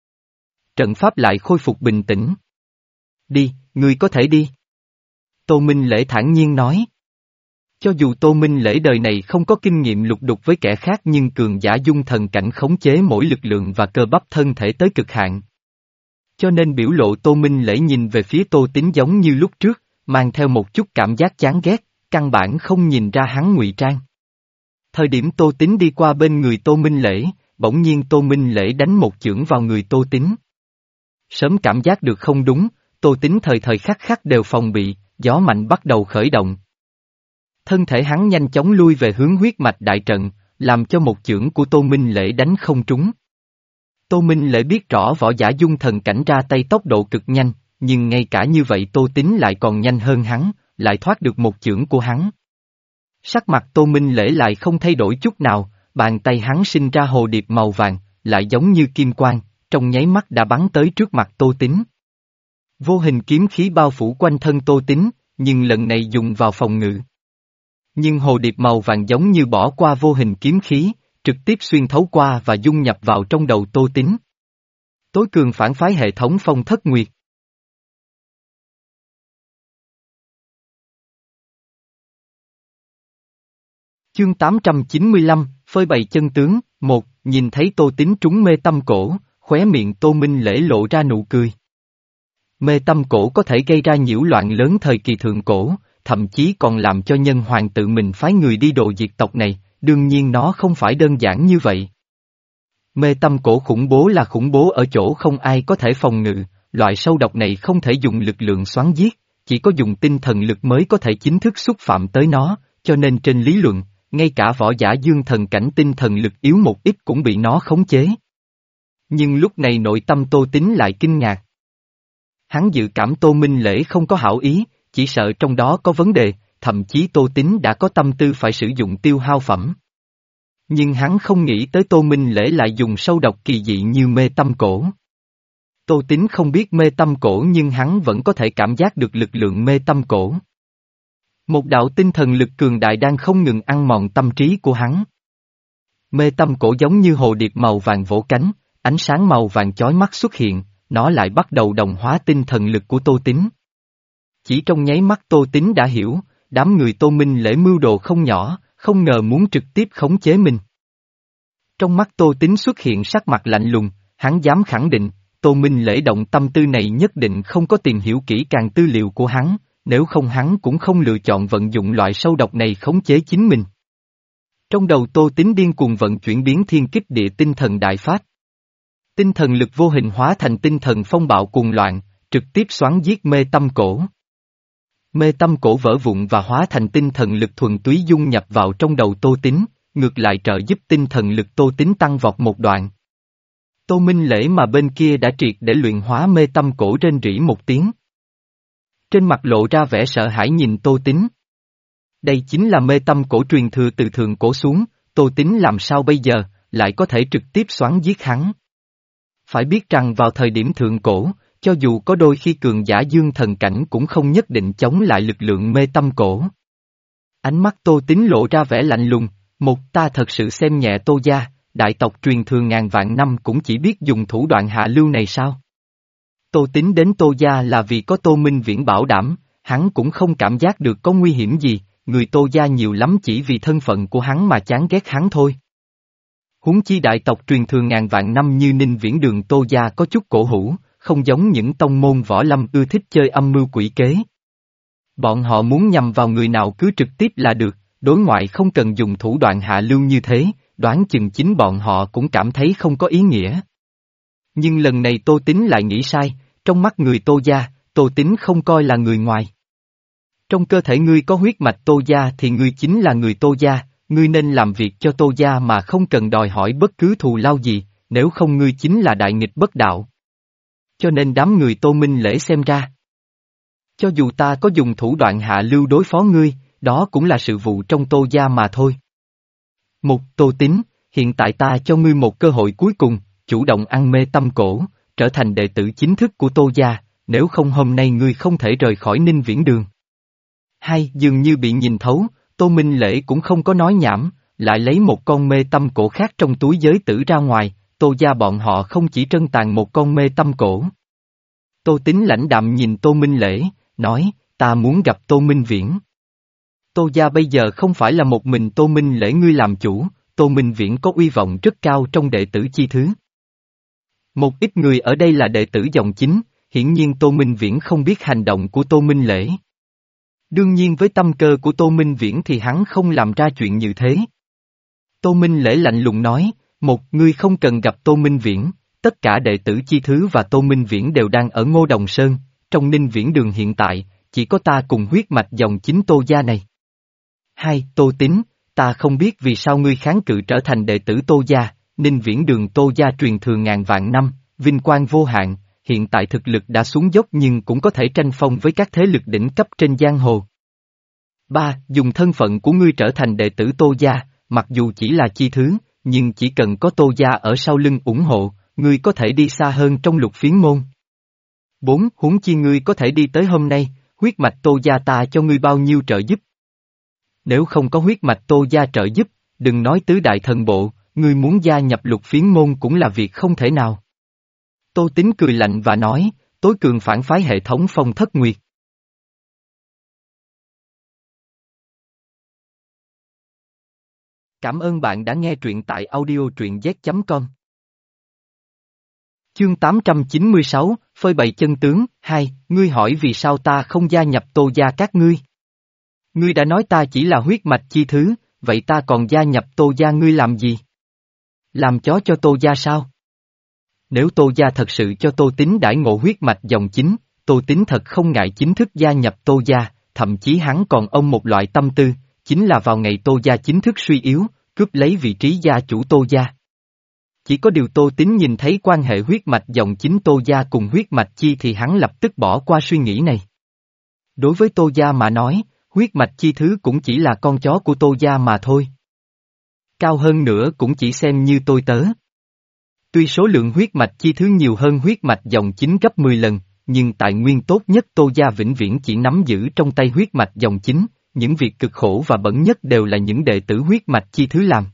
Trận pháp lại khôi phục bình tĩnh. Đi, ngươi có thể đi. Tô Minh Lễ thản nhiên nói. Cho dù Tô Minh Lễ đời này không có kinh nghiệm lục đục với kẻ khác nhưng cường giả dung thần cảnh khống chế mỗi lực lượng và cơ bắp thân thể tới cực hạn. Cho nên biểu lộ Tô Minh Lễ nhìn về phía Tô Tín giống như lúc trước, mang theo một chút cảm giác chán ghét, căn bản không nhìn ra hắn ngụy trang. Thời điểm Tô Tín đi qua bên người Tô Minh Lễ, bỗng nhiên Tô Minh Lễ đánh một chưởng vào người Tô Tín. Sớm cảm giác được không đúng, Tô Tín thời thời khắc khắc đều phòng bị, gió mạnh bắt đầu khởi động. Thân thể hắn nhanh chóng lui về hướng huyết mạch đại trận, làm cho một chưởng của Tô Minh Lễ đánh không trúng. Tô Minh Lễ biết rõ võ giả dung thần cảnh ra tay tốc độ cực nhanh, nhưng ngay cả như vậy Tô Tín lại còn nhanh hơn hắn, lại thoát được một chưởng của hắn. Sắc mặt Tô Minh Lễ lại không thay đổi chút nào, bàn tay hắn sinh ra hồ điệp màu vàng, lại giống như kim quang, trong nháy mắt đã bắn tới trước mặt Tô Tín. Vô hình kiếm khí bao phủ quanh thân Tô Tín, nhưng lần này dùng vào phòng ngự. Nhưng hồ điệp màu vàng giống như bỏ qua vô hình kiếm khí, trực tiếp xuyên thấu qua và dung nhập vào trong đầu Tô Tín. Tối cường phản phái hệ thống Phong Thất Nguyệt. Chương tám trăm chín mươi lăm, phơi bày chân tướng, một, nhìn thấy Tô Tín trúng mê tâm cổ, khóe miệng Tô Minh Lễ lộ ra nụ cười. Mê tâm cổ có thể gây ra nhiễu loạn lớn thời kỳ thượng cổ, thậm chí còn làm cho nhân hoàng tự mình phái người đi độ diệt tộc này, đương nhiên nó không phải đơn giản như vậy. Mê tâm cổ khủng bố là khủng bố ở chỗ không ai có thể phòng ngự, loại sâu độc này không thể dùng lực lượng xoắn giết, chỉ có dùng tinh thần lực mới có thể chính thức xúc phạm tới nó, cho nên trên lý luận, ngay cả võ giả dương thần cảnh tinh thần lực yếu một ít cũng bị nó khống chế. Nhưng lúc này nội tâm Tô Tín lại kinh ngạc. Hắn dự cảm Tô Minh Lễ không có hảo ý, chỉ sợ trong đó có vấn đề, thậm chí Tô Tín đã có tâm tư phải sử dụng tiêu hao phẩm. Nhưng hắn không nghĩ tới Tô Minh Lễ lại dùng sâu độc kỳ dị như mê tâm cổ. Tô Tín không biết mê tâm cổ nhưng hắn vẫn có thể cảm giác được lực lượng mê tâm cổ. Một đạo tinh thần lực cường đại đang không ngừng ăn mòn tâm trí của hắn. Mê tâm cổ giống như hồ điệp màu vàng vỗ cánh, ánh sáng màu vàng chói mắt xuất hiện, nó lại bắt đầu đồng hóa tinh thần lực của Tô Tín. Chỉ trong nháy mắt Tô Tín đã hiểu, đám người Tô Minh Lễ mưu đồ không nhỏ, không ngờ muốn trực tiếp khống chế mình. Trong mắt Tô Tín xuất hiện sắc mặt lạnh lùng, hắn dám khẳng định, Tô Minh Lễ động tâm tư này nhất định không có tìm hiểu kỹ càng tư liệu của hắn, nếu không hắn cũng không lựa chọn vận dụng loại sâu độc này khống chế chính mình. Trong đầu Tô Tín điên cuồng vận chuyển biến thiên kích địa tinh thần đại phát. Tinh thần lực vô hình hóa thành tinh thần phong bạo cuồng loạn, trực tiếp xoắn giết mê tâm cổ. Mê tâm cổ vỡ vụn và hóa thành tinh thần lực thuần túy dung nhập vào trong đầu Tô Tín, ngược lại trợ giúp tinh thần lực Tô Tín tăng vọt một đoạn. Tô Minh Lễ mà bên kia đã triệt để luyện hóa mê tâm cổ rên rỉ một tiếng. Trên mặt lộ ra vẻ sợ hãi nhìn Tô Tín. Đây chính là mê tâm cổ truyền thừa từ thượng cổ xuống, Tô Tín làm sao bây giờ, lại có thể trực tiếp xoắn giết hắn. Phải biết rằng vào thời điểm thượng cổ, cho dù có đôi khi cường giả dương thần cảnh cũng không nhất định chống lại lực lượng mê tâm cổ. Ánh mắt Tô Tín lộ ra vẻ lạnh lùng, một ta thật sự xem nhẹ Tô gia, đại tộc truyền thừa ngàn vạn năm cũng chỉ biết dùng thủ đoạn hạ lưu này sao? Tô Tín đến Tô gia là vì có Tô Minh Viễn bảo đảm, hắn cũng không cảm giác được có nguy hiểm gì, người Tô gia nhiều lắm chỉ vì thân phận của hắn mà chán ghét hắn thôi. Huống chi đại tộc truyền thừa ngàn vạn năm như Ninh Viễn Đường Tô gia có chút cổ hủ, không giống những tông môn võ lâm ưa thích chơi âm mưu quỷ kế. Bọn họ muốn nhằm vào người nào cứ trực tiếp là được, đối ngoại không cần dùng thủ đoạn hạ lưu như thế, đoán chừng chính bọn họ cũng cảm thấy không có ý nghĩa. Nhưng lần này Tô Tín lại nghĩ sai, trong mắt người Tô gia, Tô Tín không coi là người ngoài. Trong cơ thể ngươi có huyết mạch Tô gia thì ngươi chính là người Tô gia, ngươi nên làm việc cho Tô gia mà không cần đòi hỏi bất cứ thù lao gì, nếu không ngươi chính là đại nghịch bất đạo. Cho nên đám người Tô Minh Lễ xem ra. Cho dù ta có dùng thủ đoạn hạ lưu đối phó ngươi, đó cũng là sự vụ trong Tô gia mà thôi. Một Tô Tín, hiện tại ta cho ngươi một cơ hội cuối cùng, chủ động ăn mê tâm cổ, trở thành đệ tử chính thức của Tô gia, nếu không hôm nay ngươi không thể rời khỏi Ninh Viễn Đường. Hai, dường như bị nhìn thấu, Tô Minh Lễ cũng không có nói nhảm, lại lấy một con mê tâm cổ khác trong túi giới tử ra ngoài, Tô gia bọn họ không chỉ trân tàn một con mê tâm cổ. Tô Tín lãnh đạm nhìn Tô Minh Lễ, nói, ta muốn gặp Tô Minh Viễn. Tô gia bây giờ không phải là một mình Tô Minh Lễ ngươi làm chủ, Tô Minh Viễn có uy vọng rất cao trong đệ tử chi thứ. Một ít người ở đây là đệ tử dòng chính, hiển nhiên Tô Minh Viễn không biết hành động của Tô Minh Lễ. Đương nhiên với tâm cơ của Tô Minh Viễn thì hắn không làm ra chuyện như thế. Tô Minh Lễ lạnh lùng nói, một, ngươi không cần gặp Tô Minh Viễn, tất cả đệ tử Chi Thứ và Tô Minh Viễn đều đang ở Ngô Đồng Sơn, trong Ninh Viễn Đường hiện tại, chỉ có ta cùng huyết mạch dòng chính Tô gia này. Hai, Tô Tín, ta không biết vì sao ngươi kháng cự trở thành đệ tử Tô gia, Ninh Viễn Đường Tô gia truyền thừa ngàn vạn năm, vinh quang vô hạn, hiện tại thực lực đã xuống dốc nhưng cũng có thể tranh phong với các thế lực đỉnh cấp trên giang hồ. Ba, dùng thân phận của ngươi trở thành đệ tử Tô gia, mặc dù chỉ là Chi Thứ, nhưng chỉ cần có Tô gia ở sau lưng ủng hộ, ngươi có thể đi xa hơn trong Lục Phiến môn. Bốn, huống chi ngươi có thể đi tới hôm nay, huyết mạch Tô gia ta cho ngươi bao nhiêu trợ giúp. Nếu không có huyết mạch Tô gia trợ giúp, đừng nói tứ đại thần bộ, ngươi muốn gia nhập Lục Phiến môn cũng là việc không thể nào. Tô Tín cười lạnh và nói, tối cường phản phái hệ thống Phong Thất Nguyệt. Cảm ơn bạn đã nghe truyện tại audio truyện z chấm com. Chương tám trăm chín mươi sáu, phơi bày chân tướng, hai, ngươi hỏi vì sao ta không gia nhập Tô gia các ngươi. Ngươi đã nói ta chỉ là huyết mạch Chi Thứ, vậy ta còn gia nhập Tô gia ngươi làm gì? Làm chó cho Tô gia sao? Nếu Tô gia thật sự cho Tô Tín đãi ngộ huyết mạch dòng chính, Tô Tín thật không ngại chính thức gia nhập Tô gia, thậm chí hắn còn ôm một loại tâm tư, chính là vào ngày Tô gia chính thức suy yếu, cướp lấy vị trí gia chủ Tô gia. Chỉ có điều Tô Tín nhìn thấy quan hệ huyết mạch dòng chính Tô gia cùng huyết mạch Chi thì hắn lập tức bỏ qua suy nghĩ này. Đối với Tô gia mà nói, huyết mạch Chi Thứ cũng chỉ là con chó của Tô gia mà thôi. Cao hơn nữa cũng chỉ xem như tôi tớ. Tuy số lượng huyết mạch Chi Thứ nhiều hơn huyết mạch dòng chính gấp mười lần, nhưng tài nguyên tốt nhất Tô gia vĩnh viễn chỉ nắm giữ trong tay huyết mạch dòng chính, những việc cực khổ và bẩn nhất đều là những đệ tử huyết mạch Chi Thứ làm.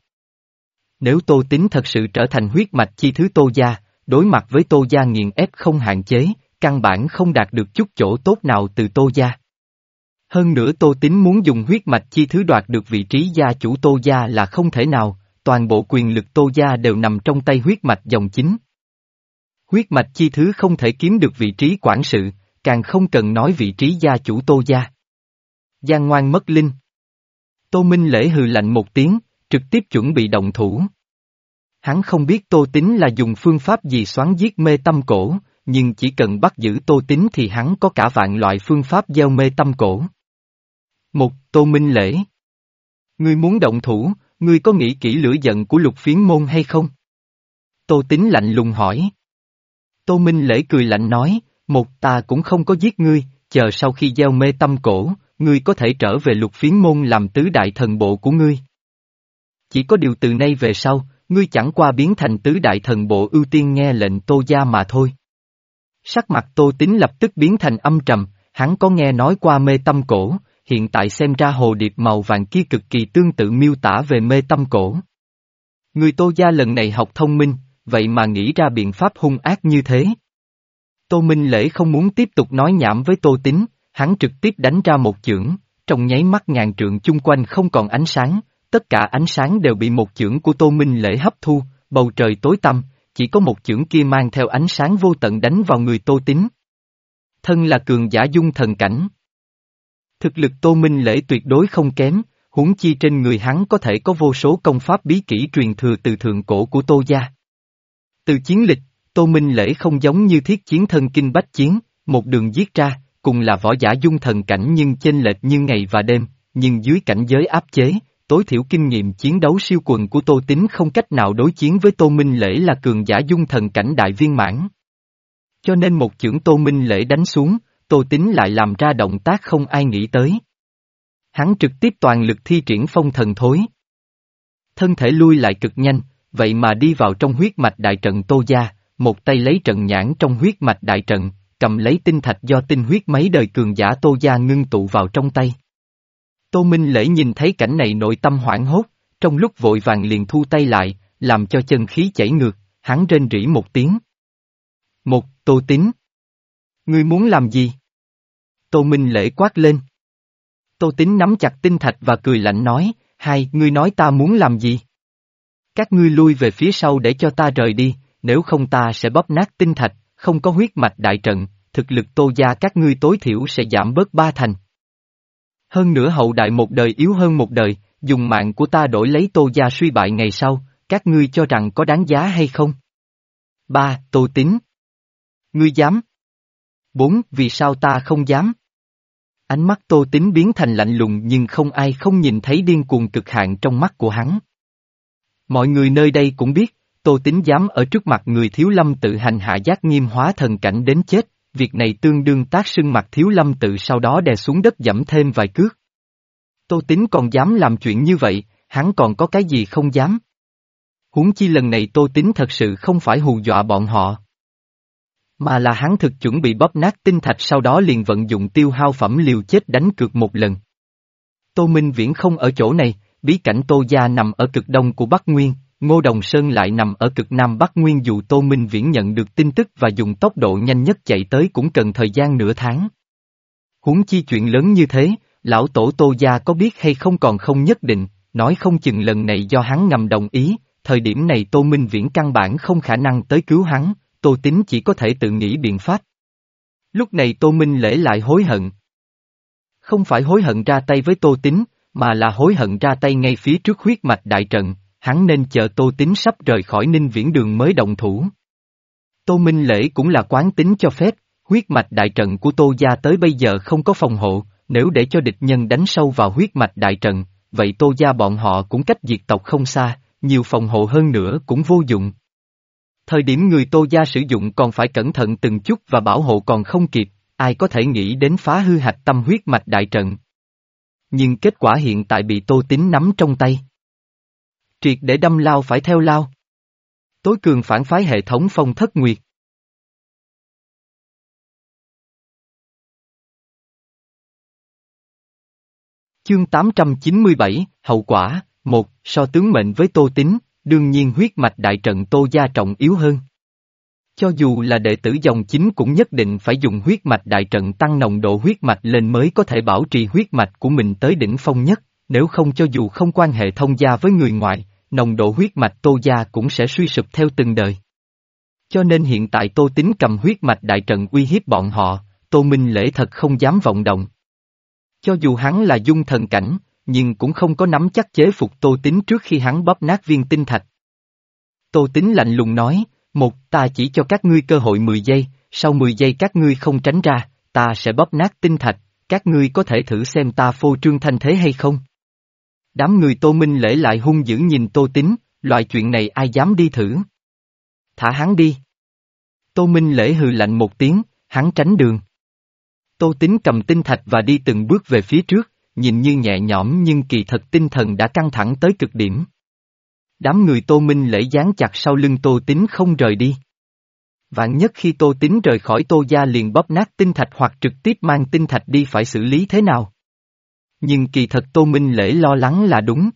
Nếu Tô Tín thật sự trở thành huyết mạch Chi Thứ Tô gia, đối mặt với Tô gia nghiền ép không hạn chế, căn bản không đạt được chút chỗ tốt nào từ Tô gia. Hơn nữa Tô Tín muốn dùng huyết mạch Chi Thứ đoạt được vị trí gia chủ Tô gia là không thể nào, toàn bộ quyền lực Tô gia đều nằm trong tay huyết mạch dòng chính. Huyết mạch Chi Thứ không thể kiếm được vị trí quản sự, càng không cần nói vị trí gia chủ Tô gia. Giang ngoan mất linh. Tô Minh Lễ hừ lạnh một tiếng, trực tiếp chuẩn bị động thủ. Hắn không biết Tô Tín là dùng phương pháp gì xoắn giết mê tâm cổ, nhưng chỉ cần bắt giữ Tô Tín thì hắn có cả vạn loại phương pháp gieo mê tâm cổ. Một, Tô Minh Lễ. Ngươi muốn động thủ, ngươi có nghĩ kỹ lửa giận của Lục Phiến môn hay không? Tô Tín lạnh lùng hỏi. Tô Minh Lễ cười lạnh nói, một ta cũng không có giết ngươi, chờ sau khi gieo mê tâm cổ, ngươi có thể trở về Lục Phiến môn làm tứ đại thần bộ của ngươi. Chỉ có điều từ nay về sau, ngươi chẳng qua biến thành tứ đại thần bộ ưu tiên nghe lệnh Tô gia mà thôi. Sắc mặt Tô Tín lập tức biến thành âm trầm, hắn có nghe nói qua mê tâm cổ, hiện tại xem ra hồ điệp màu vàng kia cực kỳ tương tự miêu tả về mê tâm cổ. Người Tô gia lần này học thông minh, vậy mà nghĩ ra biện pháp hung ác như thế. Tô Minh Lễ không muốn tiếp tục nói nhảm với Tô Tín, hắn trực tiếp đánh ra một chưởng, trong nháy mắt ngàn trượng chung quanh không còn ánh sáng, tất cả ánh sáng đều bị một chưởng của Tô Minh Lễ hấp thu, bầu trời tối tăm, chỉ có một chưởng kia mang theo ánh sáng vô tận đánh vào người Tô Tín. Thân là cường giả dung thần cảnh. Thực lực Tô Minh Lễ tuyệt đối không kém, huống chi trên người hắn có thể có vô số công pháp bí kỹ truyền thừa từ thượng cổ của Tô gia. Từ chiến lịch, Tô Minh Lễ không giống như thiết chiến thân kinh bách chiến, một đường giết ra, cùng là võ giả dung thần cảnh nhưng chênh lệch như ngày và đêm, nhưng dưới cảnh giới áp chế, tối thiểu kinh nghiệm chiến đấu siêu quần của Tô Tín không cách nào đối chiến với Tô Minh Lễ là cường giả dung thần cảnh đại viên mãn. Cho nên một chưởng Tô Minh Lễ đánh xuống, Tô Tín lại làm ra động tác không ai nghĩ tới. Hắn trực tiếp toàn lực thi triển phong thần thối. Thân thể lui lại cực nhanh, vậy mà đi vào trong huyết mạch đại trận Tô gia, một tay lấy trận nhãn trong huyết mạch đại trận, cầm lấy tinh thạch do tinh huyết mấy đời cường giả Tô gia ngưng tụ vào trong tay. Tô Minh Lễ nhìn thấy cảnh này nội tâm hoảng hốt, trong lúc vội vàng liền thu tay lại, làm cho chân khí chảy ngược, hắn rên rỉ một tiếng. Một, Tô Tín. Ngươi muốn làm gì? Tô Minh Lễ quát lên. Tô Tín nắm chặt tinh thạch và cười lạnh nói, hai, ngươi nói ta muốn làm gì? Các ngươi lui về phía sau để cho ta rời đi, nếu không ta sẽ bóp nát tinh thạch, không có huyết mạch đại trận, thực lực Tô gia các ngươi tối thiểu sẽ giảm bớt ba thành. Hơn nữa hậu đại một đời yếu hơn một đời, dùng mạng của ta đổi lấy Tô gia suy bại ngày sau, các ngươi cho rằng có đáng giá hay không? Ba. Tô Tín. Ngươi dám? Bốn. Vì sao ta không dám? Ánh mắt Tô Tín biến thành lạnh lùng nhưng không ai không nhìn thấy điên cuồng cực hạn trong mắt của hắn. Mọi người nơi đây cũng biết, Tô Tín dám ở trước mặt người Thiếu Lâm tự hành hạ giác nghiêm hóa thần cảnh đến chết, việc này tương đương tác sưng mặt Thiếu Lâm tự sau đó đè xuống đất dẫm thêm vài cước. Tô Tín còn dám làm chuyện như vậy, hắn còn có cái gì không dám? Huống chi lần này Tô Tín thật sự không phải hù dọa bọn họ. Mà là hắn thực chuẩn bị bóp nát tinh thạch sau đó liền vận dụng tiêu hao phẩm liều chết đánh cược một lần. Tô Minh Viễn không ở chỗ này, bí cảnh Tô gia nằm ở cực đông của Bắc Nguyên, Ngô Đồng Sơn lại nằm ở cực nam Bắc Nguyên dù Tô Minh Viễn nhận được tin tức và dùng tốc độ nhanh nhất chạy tới cũng cần thời gian nửa tháng. Huống chi chuyện lớn như thế, lão tổ Tô gia có biết hay không còn không nhất định, nói không chừng lần này do hắn ngầm đồng ý, thời điểm này Tô Minh Viễn căn bản không khả năng tới cứu hắn, Tô Tín chỉ có thể tự nghĩ biện pháp. Lúc này Tô Minh Lễ lại hối hận. Không phải hối hận ra tay với Tô Tín, mà là hối hận ra tay ngay phía trước huyết mạch đại trận, hắn nên chờ Tô Tín sắp rời khỏi Ninh Viễn Đường mới động thủ. Tô Minh Lễ cũng là quán tính cho phép, huyết mạch đại trận của Tô gia tới bây giờ không có phòng hộ, nếu để cho địch nhân đánh sâu vào huyết mạch đại trận, vậy Tô gia bọn họ cũng cách diệt tộc không xa, nhiều phòng hộ hơn nữa cũng vô dụng. Thời điểm người Tô gia sử dụng còn phải cẩn thận từng chút và bảo hộ còn không kịp, ai có thể nghĩ đến phá hư hạch tâm huyết mạch đại trận. Nhưng kết quả hiện tại bị Tô Tín nắm trong tay. Triệt để đâm lao phải theo lao. Tối cường phản phái hệ thống Phong Thất Nguyệt. Chương tám trăm chín mươi bảy, Hậu quả, một, so tướng mệnh với Tô Tín, đương nhiên huyết mạch đại trận Tô gia trọng yếu hơn. Cho dù là đệ tử dòng chính cũng nhất định phải dùng huyết mạch đại trận tăng nồng độ huyết mạch lên mới có thể bảo trì huyết mạch của mình tới đỉnh phong nhất, nếu không cho dù không quan hệ thông gia với người ngoài, nồng độ huyết mạch Tô gia cũng sẽ suy sụp theo từng đời. Cho nên hiện tại Tô Tín cầm huyết mạch đại trận uy hiếp bọn họ, Tô Minh Lễ thật không dám vọng động. Cho dù hắn là dung thần cảnh, nhưng cũng không có nắm chắc chế phục Tô Tín trước khi hắn bóp nát viên tinh thạch. Tô Tín lạnh lùng nói, một, ta chỉ cho các ngươi cơ hội mười giây, sau mười giây các ngươi không tránh ra, ta sẽ bóp nát tinh thạch, các ngươi có thể thử xem ta phô trương thanh thế hay không. Đám người Tô Minh Lễ lại hung dữ nhìn Tô Tín, loại chuyện này ai dám đi thử. Thả hắn đi. Tô Minh Lễ hừ lạnh một tiếng, hắn tránh đường. Tô Tín cầm tinh thạch và đi từng bước về phía trước, nhìn như nhẹ nhõm nhưng kỳ thật tinh thần đã căng thẳng tới cực điểm. Đám người Tô Minh Lễ dán chặt sau lưng Tô Tín không rời đi. Vạn nhất khi Tô Tín rời khỏi Tô gia liền bóp nát tinh thạch hoặc trực tiếp mang tinh thạch đi phải xử lý thế nào? Nhưng kỳ thật Tô Minh Lễ lo lắng là đúng.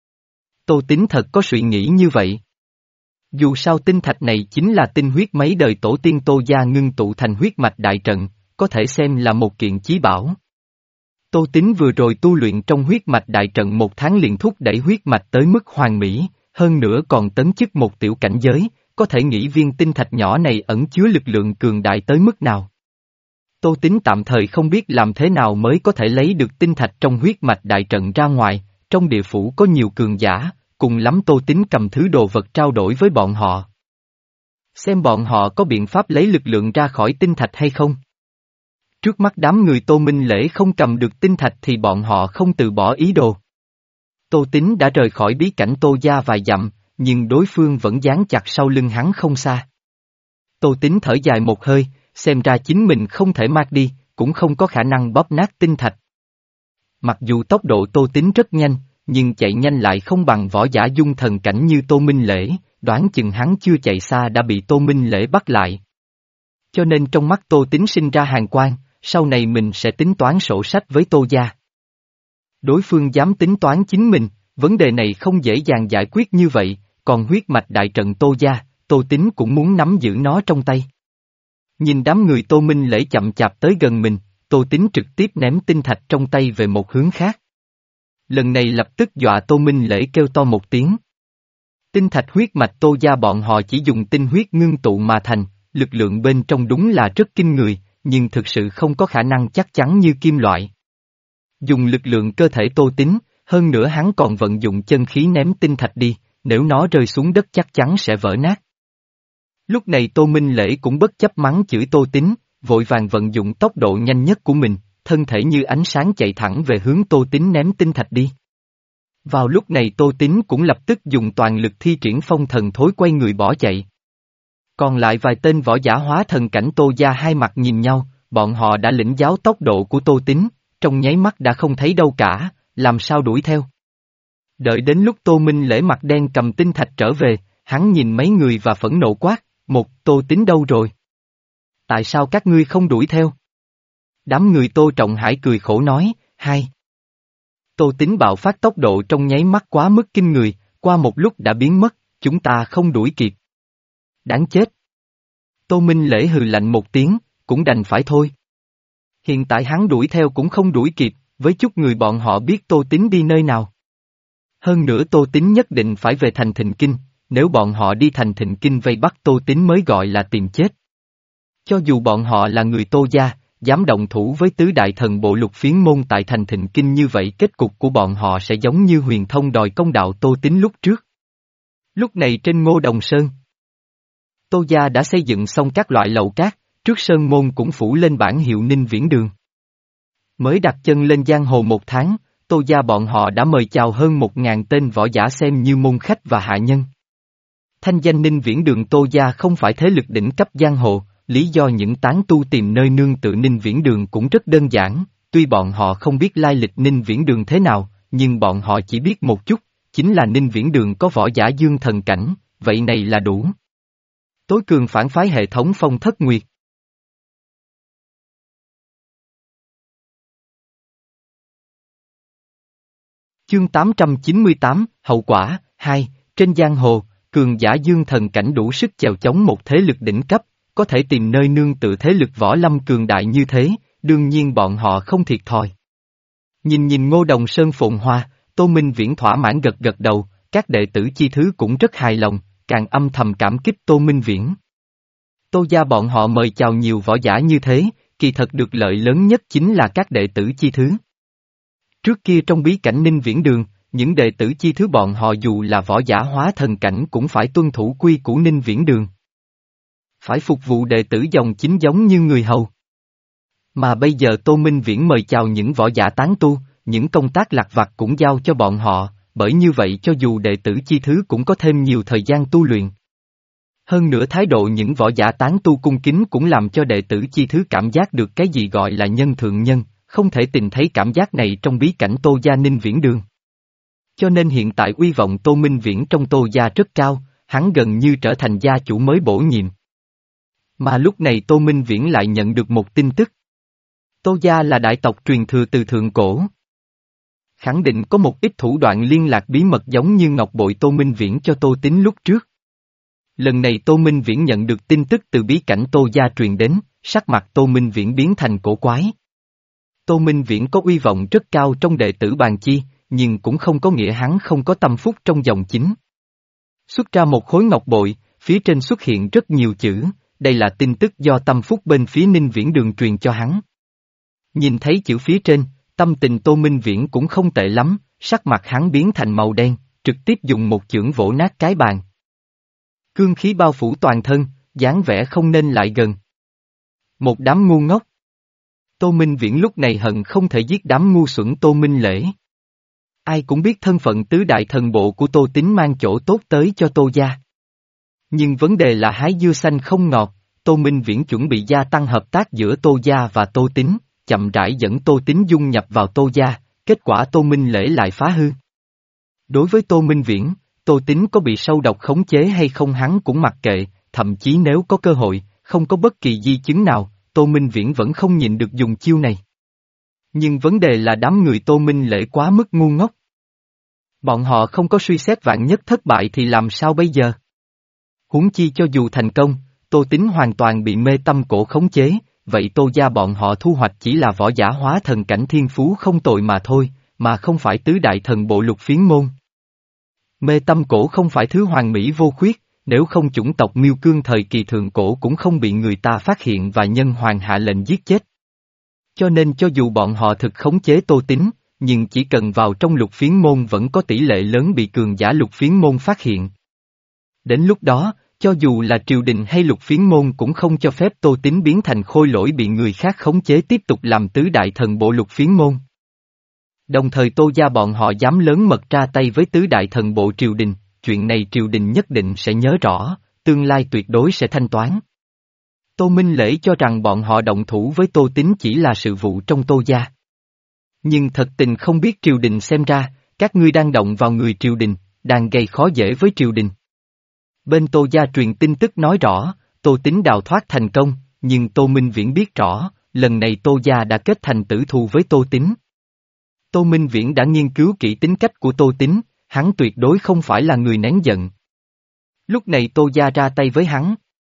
Tô Tín thật có suy nghĩ như vậy. Dù sao tinh thạch này chính là tinh huyết mấy đời tổ tiên Tô gia ngưng tụ thành huyết mạch đại trận, có thể xem là một kiện chí bảo. Tô Tín vừa rồi tu luyện trong huyết mạch đại trận một tháng liền thúc đẩy huyết mạch tới mức hoàn mỹ, hơn nữa còn tấn chức một tiểu cảnh giới, có thể nghĩ viên tinh thạch nhỏ này ẩn chứa lực lượng cường đại tới mức nào. Tô Tín tạm thời không biết làm thế nào mới có thể lấy được tinh thạch trong huyết mạch đại trận ra ngoài, trong địa phủ có nhiều cường giả, cùng lắm Tô Tín cầm thứ đồ vật trao đổi với bọn họ. Xem bọn họ có biện pháp lấy lực lượng ra khỏi tinh thạch hay không. Trước mắt đám người Tô Minh Lễ không cầm được tinh thạch thì bọn họ không từ bỏ ý đồ. Tô Tín đã rời khỏi bí cảnh Tô gia vài dặm, nhưng đối phương vẫn dán chặt sau lưng hắn không xa. Tô Tín thở dài một hơi, xem ra chính mình không thể mát đi, cũng không có khả năng bóp nát tinh thạch. Mặc dù tốc độ Tô Tín rất nhanh, nhưng chạy nhanh lại không bằng võ giả dung thần cảnh như Tô Minh Lễ, đoán chừng hắn chưa chạy xa đã bị Tô Minh Lễ bắt lại. Cho nên trong mắt Tô Tín sinh ra hàn quan, sau này mình sẽ tính toán sổ sách với Tô gia. Đối phương dám tính toán chính mình, vấn đề này không dễ dàng giải quyết như vậy, còn huyết mạch đại trận Tô gia, Tô Tín cũng muốn nắm giữ nó trong tay. Nhìn đám người Tô Minh Lễ chậm chạp tới gần mình, Tô Tín trực tiếp ném tinh thạch trong tay về một hướng khác. Lần này lập tức dọa Tô Minh Lễ kêu to một tiếng. Tinh thạch huyết mạch Tô gia bọn họ chỉ dùng tinh huyết ngưng tụ mà thành, lực lượng bên trong đúng là rất kinh người, nhưng thực sự không có khả năng chắc chắn như kim loại. Dùng lực lượng cơ thể Tô Tín, hơn nữa hắn còn vận dụng chân khí ném tinh thạch đi, nếu nó rơi xuống đất chắc chắn sẽ vỡ nát. Lúc này Tô Minh Lễ cũng bất chấp mắng chửi Tô Tín, vội vàng vận dụng tốc độ nhanh nhất của mình, thân thể như ánh sáng chạy thẳng về hướng Tô Tín ném tinh thạch đi. Vào lúc này Tô Tín cũng lập tức dùng toàn lực thi triển phong thần thối quay người bỏ chạy. Còn lại vài tên võ giả hóa thần cảnh Tô gia hai mặt nhìn nhau, bọn họ đã lĩnh giáo tốc độ của Tô Tín, trong nháy mắt đã không thấy đâu cả, làm sao đuổi theo. Đợi đến lúc Tô Minh Lễ mặt đen cầm tinh thạch trở về, hắn nhìn mấy người và phẫn nộ quát, một, Tô Tín đâu rồi? Tại sao các ngươi không đuổi theo? Đám người Tô Trọng Hải cười khổ nói, hai. Tô Tín bạo phát tốc độ trong nháy mắt quá mức kinh người, qua một lúc đã biến mất, chúng ta không đuổi kịp. Đáng chết. Tô Minh Lễ hừ lạnh một tiếng, cũng đành phải thôi. Hiện tại hắn đuổi theo cũng không đuổi kịp, với chút người bọn họ biết Tô Tín đi nơi nào. Hơn nữa Tô Tín nhất định phải về thành Thịnh Kinh, nếu bọn họ đi thành Thịnh Kinh vây bắt Tô Tín mới gọi là tìm chết. Cho dù bọn họ là người Tô gia, dám động thủ với tứ đại thần bộ lục phiến môn tại thành Thịnh Kinh như vậy kết cục của bọn họ sẽ giống như Huyền Thông đòi công đạo Tô Tín lúc trước. Lúc này trên Ngô Đồng Sơn, Tô gia đã xây dựng xong các loại lầu cát, trước sơn môn cũng phủ lên bản hiệu Ninh Viễn Đường. Mới đặt chân lên giang hồ một tháng, Tô gia bọn họ đã mời chào hơn một ngàn tên võ giả xem như môn khách và hạ nhân. Thanh danh Ninh Viễn Đường Tô gia không phải thế lực đỉnh cấp giang hồ, lý do những tán tu tìm nơi nương tựa Ninh Viễn Đường cũng rất đơn giản, tuy bọn họ không biết lai lịch Ninh Viễn Đường thế nào, nhưng bọn họ chỉ biết một chút, chính là Ninh Viễn Đường có võ giả dương thần cảnh, vậy này là đủ. Tối cường phản phái hệ thống Phong Thất Nguyệt. Chương tám trăm chín mươi tám, Hậu quả, hai, trên giang hồ, cường giả dương thần cảnh đủ sức chèo chống một thế lực đỉnh cấp, có thể tìm nơi nương tựa thế lực võ lâm cường đại như thế, đương nhiên bọn họ không thiệt thòi. Nhìn nhìn Ngô Đồng Sơn phồn hoa, Tô Minh Viễn thỏa mãn gật gật đầu, các đệ tử chi thứ cũng rất hài lòng, càng âm thầm cảm kích Tô Minh Viễn. Tô gia bọn họ mời chào nhiều võ giả như thế, kỳ thật được lợi lớn nhất chính là các đệ tử chi thứ. Trước kia trong bí cảnh Ninh Viễn Đường, những đệ tử chi thứ bọn họ dù là võ giả hóa thần cảnh cũng phải tuân thủ quy củ Ninh Viễn Đường. Phải phục vụ đệ tử dòng chính giống như người hầu. Mà bây giờ Tô Minh Viễn mời chào những võ giả tán tu, những công tác lặt vặt cũng giao cho bọn họ, bởi như vậy cho dù đệ tử chi thứ cũng có thêm nhiều thời gian tu luyện. Hơn nữa thái độ những võ giả tán tu cung kính cũng làm cho đệ tử chi thứ cảm giác được cái gì gọi là nhân thượng nhân, không thể tìm thấy cảm giác này trong bí cảnh Tô gia Ninh Viễn Đường. Cho nên hiện tại uy vọng Tô Minh Viễn trong Tô gia rất cao, hắn gần như trở thành gia chủ mới bổ nhiệm. Mà lúc này Tô Minh Viễn lại nhận được một tin tức. Tô gia là đại tộc truyền thừa từ thượng cổ. Khẳng định có một ít thủ đoạn liên lạc bí mật giống như ngọc bội Tô Minh Viễn cho Tô Tín lúc trước. Lần này Tô Minh Viễn nhận được tin tức từ bí cảnh Tô gia truyền đến, sắc mặt Tô Minh Viễn biến thành cổ quái. Tô Minh Viễn có uy vọng rất cao trong đệ tử bàn chi, nhưng cũng không có nghĩa hắn không có tâm phúc trong dòng chính. Xuất ra một khối ngọc bội, phía trên xuất hiện rất nhiều chữ, đây là tin tức do tâm phúc bên phía Ninh Viễn Đường truyền cho hắn. Nhìn thấy chữ phía trên, tâm tình Tô Minh Viễn cũng không tệ lắm, sắc mặt hắn biến thành màu đen, trực tiếp dùng một chưởng vỗ nát cái bàn. Cương khí bao phủ toàn thân, dáng vẻ không nên lại gần. Một đám ngu ngốc. Tô Minh Viễn lúc này hận không thể giết đám ngu xuẩn Tô Minh Lễ. Ai cũng biết thân phận tứ đại thần bộ của Tô Tín mang chỗ tốt tới cho Tô gia. Nhưng vấn đề là hái dưa xanh không ngọt, Tô Minh Viễn chuẩn bị gia tăng hợp tác giữa Tô gia và Tô Tín, chậm rãi dẫn Tô Tín dung nhập vào Tô gia, kết quả Tô Minh Lễ lại phá hư. Đối với Tô Minh Viễn, Tô Tín có bị sâu độc khống chế hay không hắn cũng mặc kệ, thậm chí nếu có cơ hội, không có bất kỳ di chứng nào, Tô Minh Viễn vẫn không nhịn được dùng chiêu này. Nhưng vấn đề là đám người Tô Minh Lễ quá mức ngu ngốc. Bọn họ không có suy xét vạn nhất thất bại thì làm sao bây giờ? Huống chi cho dù thành công, Tô Tín hoàn toàn bị mê tâm cổ khống chế, vậy Tô gia bọn họ thu hoạch chỉ là võ giả hóa thần cảnh thiên phú không tồi mà thôi, mà không phải tứ đại thần bộ lục phiến môn. Mê Tâm Cổ không phải thứ hoàn mỹ vô khuyết, nếu không chủng tộc Miêu Cương thời kỳ thượng cổ cũng không bị người ta phát hiện và nhân hoàng hạ lệnh giết chết. Cho nên cho dù bọn họ thực khống chế Tô Tín, nhưng chỉ cần vào trong Lục Phiến môn vẫn có tỷ lệ lớn bị cường giả Lục Phiến môn phát hiện. Đến lúc đó, cho dù là triều đình hay Lục Phiến môn cũng không cho phép Tô Tín biến thành khôi lỗi bị người khác khống chế tiếp tục làm tứ đại thần bộ Lục Phiến môn. Đồng thời Tô gia bọn họ dám lớn mật ra tay với tứ đại thần bộ triều đình, chuyện này triều đình nhất định sẽ nhớ rõ, tương lai tuyệt đối sẽ thanh toán. Tô Minh Lễ cho rằng bọn họ động thủ với Tô Tín chỉ là sự vụ trong Tô gia. Nhưng thật tình không biết triều đình xem ra, các ngươi đang động vào người triều đình, đang gây khó dễ với triều đình. Bên Tô gia truyền tin tức nói rõ, Tô Tín đào thoát thành công, nhưng Tô Minh Viễn biết rõ, lần này Tô gia đã kết thành tử thù với Tô Tín. Tô Minh Viễn đã nghiên cứu kỹ tính cách của Tô Tín, hắn tuyệt đối không phải là người nén giận. Lúc này Tô gia ra tay với hắn.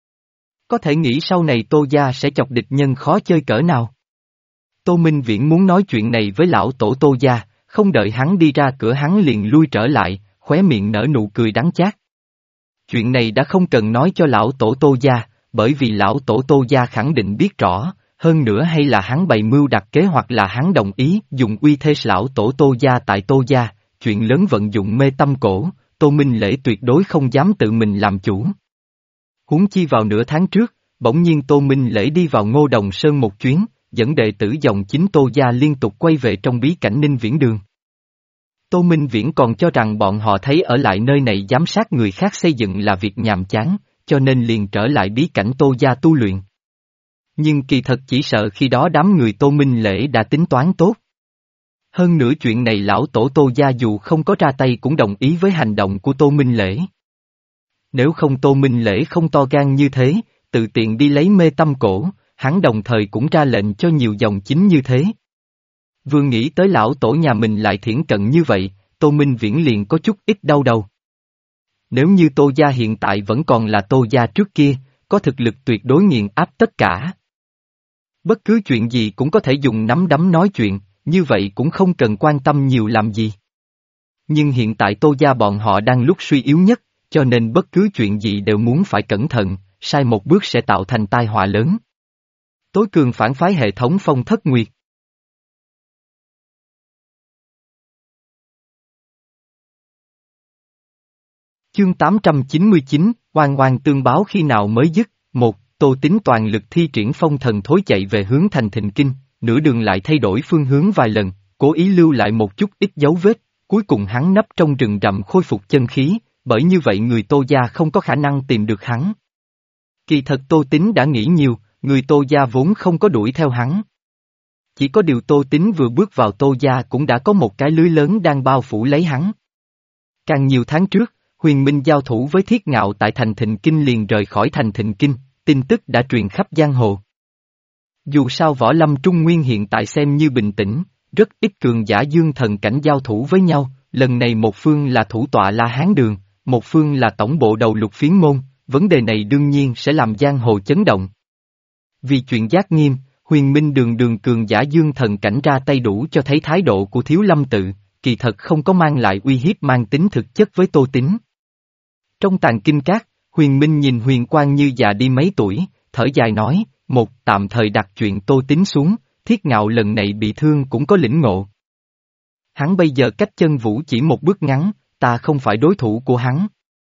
Có thể nghĩ sau này Tô gia sẽ chọc địch nhân khó chơi cỡ nào. Tô Minh Viễn muốn nói chuyện này với lão tổ Tô gia, không đợi hắn đi ra cửa hắn liền lui trở lại, khóe miệng nở nụ cười đắng chát. Chuyện này đã không cần nói cho lão tổ Tô gia, bởi vì lão tổ Tô gia khẳng định biết rõ, hơn nữa hay là hắn bày mưu đặt kế hoặc là hắn đồng ý dùng uy thế lão tổ Tô gia tại Tô gia, chuyện lớn vận dụng Mê Tâm Cổ, Tô Minh Lễ tuyệt đối không dám tự mình làm chủ. Huống chi vào nửa tháng trước, bỗng nhiên Tô Minh Lễ đi vào Ngô Đồng Sơn một chuyến, dẫn đệ tử dòng chính Tô gia liên tục quay về trong bí cảnh Ninh Viễn Đường. Tô Minh Viễn còn cho rằng bọn họ thấy ở lại nơi này giám sát người khác xây dựng là việc nhàm chán, cho nên liền trở lại bí cảnh Tô gia tu luyện. Nhưng kỳ thật chỉ sợ khi đó đám người Tô Minh Lễ đã tính toán tốt. Hơn nữa chuyện này lão tổ Tô gia dù không có ra tay cũng đồng ý với hành động của Tô Minh Lễ. Nếu không Tô Minh Lễ không to gan như thế, tự tiện đi lấy Mê Tâm Cổ, hắn đồng thời cũng ra lệnh cho nhiều dòng chính như thế. Vừa nghĩ tới lão tổ nhà mình lại thiển cận như vậy, Tô Minh Viễn liền có chút ít đau đầu. Nếu như Tô gia hiện tại vẫn còn là Tô gia trước kia, có thực lực tuyệt đối nghiền áp tất cả. Bất cứ chuyện gì cũng có thể dùng nắm đấm nói chuyện, như vậy cũng không cần quan tâm nhiều làm gì. Nhưng hiện tại Tô gia bọn họ đang lúc suy yếu nhất, cho nên bất cứ chuyện gì đều muốn phải cẩn thận, sai một bước sẽ tạo thành tai họa lớn. Tối cường phản phái hệ thống Phong Thất Nguyệt. Chương tám trăm chín mươi chín, oan oan tương báo khi nào mới dứt, một, Tô Tín toàn lực thi triển phong thần thối chạy về hướng thành Thịnh Kinh, nửa đường lại thay đổi phương hướng vài lần, cố ý lưu lại một chút ít dấu vết, cuối cùng hắn nấp trong rừng rậm khôi phục chân khí, bởi như vậy người Tô gia không có khả năng tìm được hắn. Kỳ thật Tô Tín đã nghĩ nhiều, người Tô gia vốn không có đuổi theo hắn. Chỉ có điều Tô Tín vừa bước vào Tô gia cũng đã có một cái lưới lớn đang bao phủ lấy hắn. Càng nhiều tháng trước, Huyền Minh giao thủ với Thiết Ngạo tại thành Thịnh Kinh liền rời khỏi thành Thịnh Kinh, tin tức đã truyền khắp giang hồ. Dù sao võ lâm Trung Nguyên hiện tại xem như bình tĩnh, rất ít cường giả dương thần cảnh giao thủ với nhau, lần này một phương là thủ tọa La Hán Đường, một phương là tổng bộ đầu Lục Phiến môn, vấn đề này đương nhiên sẽ làm giang hồ chấn động. Vì chuyện Giác Nghiêm, Huyền Minh đường đường cường giả dương thần cảnh ra tay đủ cho thấy thái độ của Thiếu Lâm Tự, kỳ thật không có mang lại uy hiếp mang tính thực chất với Tô Tín. Trong tàng kinh các, Huyền Minh nhìn Huyền Quang như già đi mấy tuổi, thở dài nói, một tạm thời đặt chuyện Tô Tín xuống, Thiết Ngạo lần này bị thương cũng có lĩnh ngộ. Hắn bây giờ cách chân vũ chỉ một bước ngắn, ta không phải đối thủ của hắn.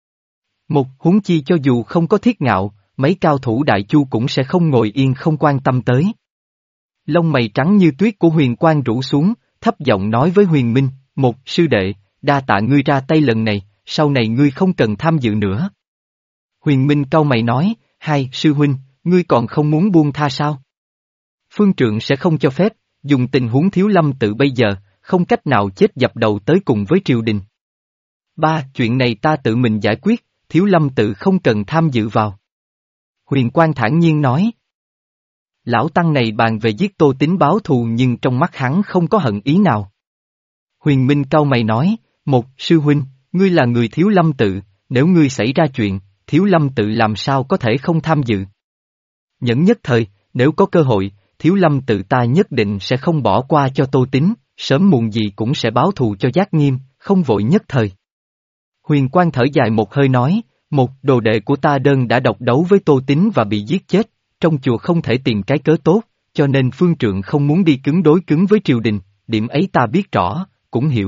Một huống chi cho dù không có Thiết Ngạo, mấy cao thủ Đại Chu cũng sẽ không ngồi yên không quan tâm tới. Lông mày trắng như tuyết của Huyền Quang rủ xuống, thấp giọng nói với Huyền Minh, một sư đệ, đa tạ ngươi ra tay lần này, sau này ngươi không cần tham dự nữa. Huyền Minh cau mày nói, hai sư huynh, ngươi còn không muốn buông tha sao? Phương trượng sẽ không cho phép, dùng tình huống Thiếu Lâm Tự bây giờ, không cách nào chết dập đầu tới cùng với triều đình. Ba, chuyện này ta tự mình giải quyết, Thiếu Lâm Tự không cần tham dự vào. Huyền Quang thản nhiên nói. Lão tăng này bàn về giết Tô Tín báo thù nhưng trong mắt hắn không có hận ý nào. Huyền Minh cau mày nói, một, sư huynh, ngươi là người Thiếu Lâm Tự, nếu ngươi xảy ra chuyện, Thiếu Lâm Tự làm sao có thể không tham dự. Nhẫn nhất thời, nếu có cơ hội, Thiếu Lâm Tự ta nhất định sẽ không bỏ qua cho Tô Tín, sớm muộn gì cũng sẽ báo thù cho Giác Nghiêm, không vội nhất thời. Huyền Quang thở dài một hơi nói, một đồ đệ của ta đơn đã độc đấu với Tô Tín và bị giết chết, trong chùa không thể tìm cái cớ tốt, cho nên phương trượng không muốn đi cứng đối cứng với triều đình, điểm ấy ta biết rõ, cũng hiểu.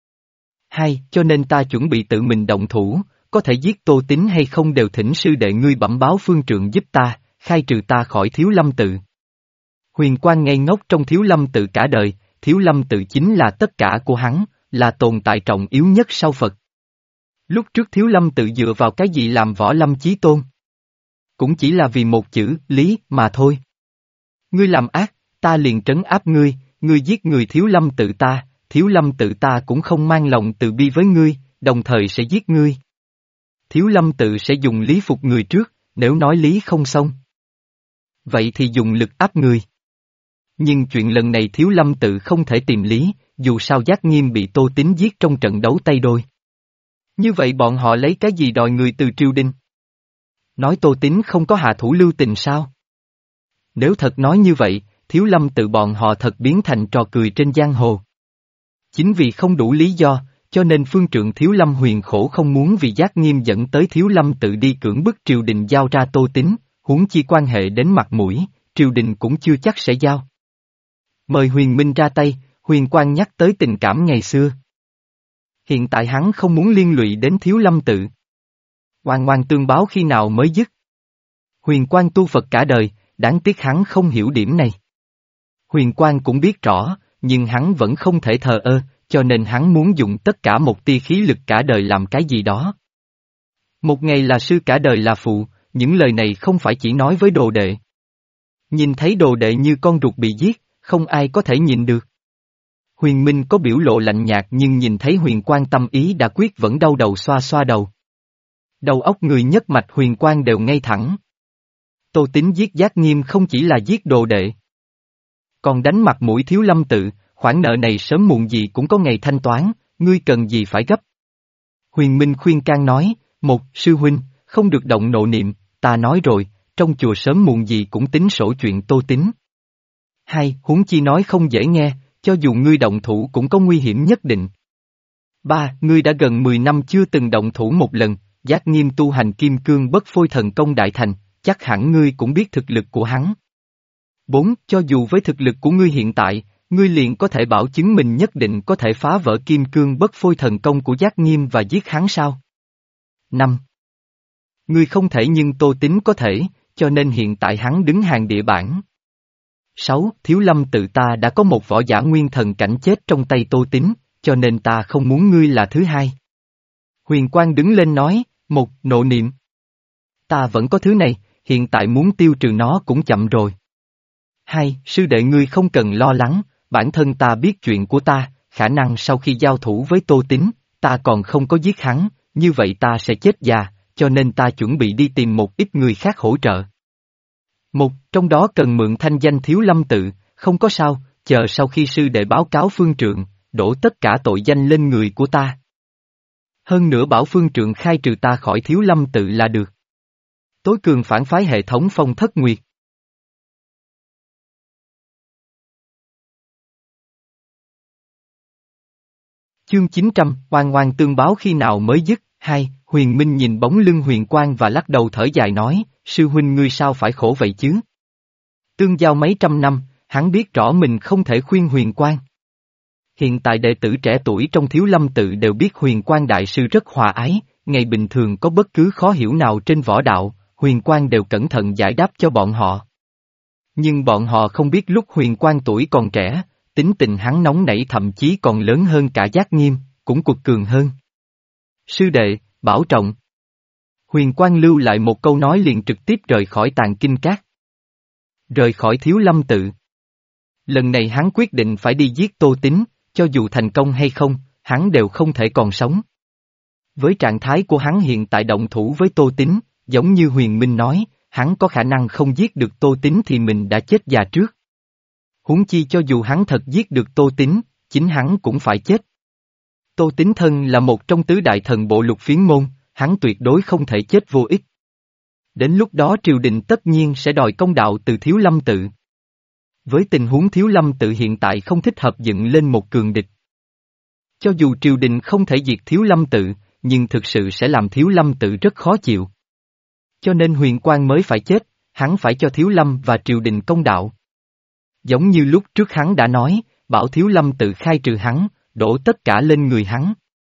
Hai, cho nên ta chuẩn bị tự mình động thủ, có thể giết Tô Tín hay không đều thỉnh sư đệ ngươi bẩm báo phương trượng giúp ta, khai trừ ta khỏi Thiếu Lâm tự. Huyền Quang ngây ngốc trong Thiếu Lâm tự cả đời, Thiếu Lâm tự chính là tất cả của hắn, là tồn tại trọng yếu nhất sau Phật. Lúc trước Thiếu Lâm tự dựa vào cái gì làm Võ Lâm chí tôn? Cũng chỉ là vì một chữ, lý, mà thôi. Ngươi làm ác, ta liền trấn áp ngươi, ngươi giết người Thiếu Lâm tự ta, Thiếu Lâm tự ta cũng không mang lòng từ bi với ngươi, đồng thời sẽ giết ngươi. Thiếu Lâm tự sẽ dùng lý phục người trước, nếu nói lý không xong. Vậy thì dùng lực áp người. Nhưng chuyện lần này Thiếu Lâm tự không thể tìm lý, dù sao Giác Nghiêm bị Tô Tín giết trong trận đấu tay đôi. Như vậy bọn họ lấy cái gì đòi người từ triều đình? Nói Tô Tín không có hạ thủ lưu tình sao? Nếu thật nói như vậy, Thiếu Lâm tự bọn họ thật biến thành trò cười trên giang hồ. Chính vì không đủ lý do, cho nên phương trượng Thiếu Lâm huyền khổ không muốn vì Giác Nghiêm dẫn tới Thiếu Lâm tự đi cưỡng bức triều đình giao ra Tô Tín, huống chi quan hệ đến mặt mũi, triều đình cũng chưa chắc sẽ giao. Mời Huyền Minh ra tay, Huyền Quang nhắc tới tình cảm ngày xưa. Hiện tại hắn không muốn liên lụy đến Thiếu Lâm tự. Oan oan tương báo khi nào mới dứt. Huyền Quang tu Phật cả đời, đáng tiếc hắn không hiểu điểm này. Huyền Quang cũng biết rõ, nhưng hắn vẫn không thể thờ ơ, cho nên hắn muốn dùng tất cả một tia khí lực cả đời làm cái gì đó. Một ngày là sư cả đời là phụ, những lời này không phải chỉ nói với đồ đệ. Nhìn thấy đồ đệ như con ruột bị giết, không ai có thể nhìn được. Huyền Minh có biểu lộ lạnh nhạt nhưng nhìn thấy Huyền Quang tâm ý đã quyết vẫn đau đầu xoa xoa đầu. Đầu óc người nhất mạch Huyền Quang đều ngay thẳng. Tô Tín giết Giác Nghiêm không chỉ là giết đồ đệ. Còn đánh mặt mũi Thiếu Lâm tự, khoản nợ này sớm muộn gì cũng có ngày thanh toán, ngươi cần gì phải gấp. Huyền Minh khuyên can nói, một, sư huynh, không được động nộ niệm, ta nói rồi, trong chùa sớm muộn gì cũng tính sổ chuyện Tô Tín. Hai, huống chi nói không dễ nghe, cho dù ngươi động thủ cũng có nguy hiểm nhất định. Ba, ngươi đã gần mười năm chưa từng động thủ một lần, Giác Nghiêm tu hành kim cương bất phôi thần công đại thành, chắc hẳn ngươi cũng biết thực lực của hắn. Bốn, cho dù với thực lực của ngươi hiện tại, ngươi liền có thể bảo chứng mình nhất định có thể phá vỡ kim cương bất phôi thần công của Giác Nghiêm và giết hắn sao? Năm, ngươi không thể nhưng Tô Tín có thể, cho nên hiện tại hắn đứng hàng địa bảng. Sáu, Thiếu Lâm tự ta đã có một võ giả nguyên thần cảnh chết trong tay Tô Tín, cho nên ta không muốn ngươi là thứ hai. Huyền Quang đứng lên nói, một, nộ niệm. Ta vẫn có thứ này, hiện tại muốn tiêu trừ nó cũng chậm rồi. Hai, sư đệ ngươi không cần lo lắng, bản thân ta biết chuyện của ta, khả năng sau khi giao thủ với Tô Tín, ta còn không có giết hắn, như vậy ta sẽ chết già, cho nên ta chuẩn bị đi tìm một ít người khác hỗ trợ. Một, trong đó cần mượn thanh danh Thiếu Lâm tự, không có sao, chờ sau khi sư đệ báo cáo phương trượng, đổ tất cả tội danh lên người của ta. Hơn nữa bảo phương trượng khai trừ ta khỏi Thiếu Lâm tự là được. Tối cường phản phái hệ thống Phong Thất Nguyệt. Chương chín trăm, oan oan tương báo khi nào mới dứt, hai, Huyền Minh nhìn bóng lưng Huyền Quang và lắc đầu thở dài nói, sư huynh ngươi sao phải khổ vậy chứ? Tương giao mấy trăm năm, hắn biết rõ mình không thể khuyên Huyền Quang. Hiện tại đệ tử trẻ tuổi trong Thiếu Lâm tự đều biết Huyền Quang đại sư rất hòa ái, ngày bình thường có bất cứ khó hiểu nào trên võ đạo, Huyền Quang đều cẩn thận giải đáp cho bọn họ. Nhưng bọn họ không biết lúc Huyền Quang tuổi còn trẻ, tính tình hắn nóng nảy thậm chí còn lớn hơn cả Giác Nghiêm, cũng cuột cường hơn. Sư đệ, bảo trọng. Huyền Quang lưu lại một câu nói liền trực tiếp rời khỏi Tàng Kinh Các. Rời khỏi Thiếu Lâm tự. Lần này hắn quyết định phải đi giết Tô Tín, cho dù thành công hay không, hắn đều không thể còn sống. Với trạng thái của hắn hiện tại động thủ với Tô Tín, giống như Huyền Minh nói, hắn có khả năng không giết được Tô Tín thì mình đã chết già trước. Huống chi cho dù hắn thật giết được Tô Tín, chính hắn cũng phải chết. Tô Tín thân là một trong tứ đại thần bộ Lục Phiến môn, hắn tuyệt đối không thể chết vô ích. Đến lúc đó triều đình tất nhiên sẽ đòi công đạo từ Thiếu Lâm tự. Với tình huống Thiếu Lâm tự hiện tại không thích hợp dựng lên một cường địch. Cho dù triều đình không thể diệt Thiếu Lâm tự, nhưng thực sự sẽ làm Thiếu Lâm tự rất khó chịu. Cho nên Huyền Quang mới phải chết, hắn phải cho Thiếu Lâm và triều đình công đạo. Giống như lúc trước hắn đã nói, bảo Thiếu Lâm tự khai trừ hắn, đổ tất cả lên người hắn.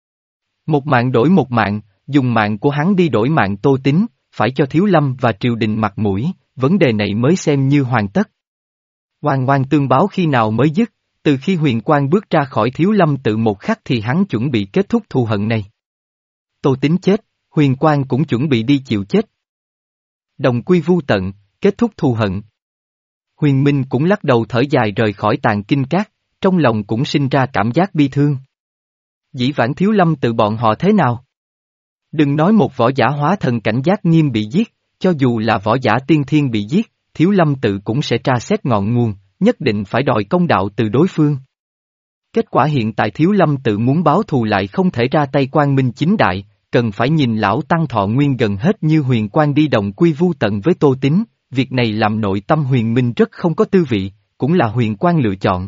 Một mạng đổi một mạng, dùng mạng của hắn đi đổi mạng Tô Tín, phải cho Thiếu Lâm và triều đình mặt mũi, vấn đề này mới xem như hoàn tất. Oan oan tương báo khi nào mới dứt, từ khi Huyền Quang bước ra khỏi Thiếu Lâm tự một khắc thì hắn chuẩn bị kết thúc thù hận này. Tô Tín chết, Huyền Quang cũng chuẩn bị đi chịu chết. Đồng quy vu tận, kết thúc thù hận. Huyền Minh cũng lắc đầu thở dài rời khỏi Tàng Kinh Các, trong lòng cũng sinh ra cảm giác bi thương. Dĩ vãng Thiếu Lâm tự bọn họ thế nào? Đừng nói một võ giả hóa thần cảnh giác nghiêm bị giết, cho dù là võ giả tiên thiên bị giết, Thiếu Lâm tự cũng sẽ tra xét ngọn nguồn, nhất định phải đòi công đạo từ đối phương. Kết quả hiện tại Thiếu Lâm tự muốn báo thù lại không thể ra tay quang minh chính đại, cần phải nhìn lão tăng thọ nguyên gần hết như Huyền Quang đi đồng quy vu tận với Tô Tín, việc này làm nội tâm Huyền Minh rất không có tư vị, cũng là Huyền Quang lựa chọn.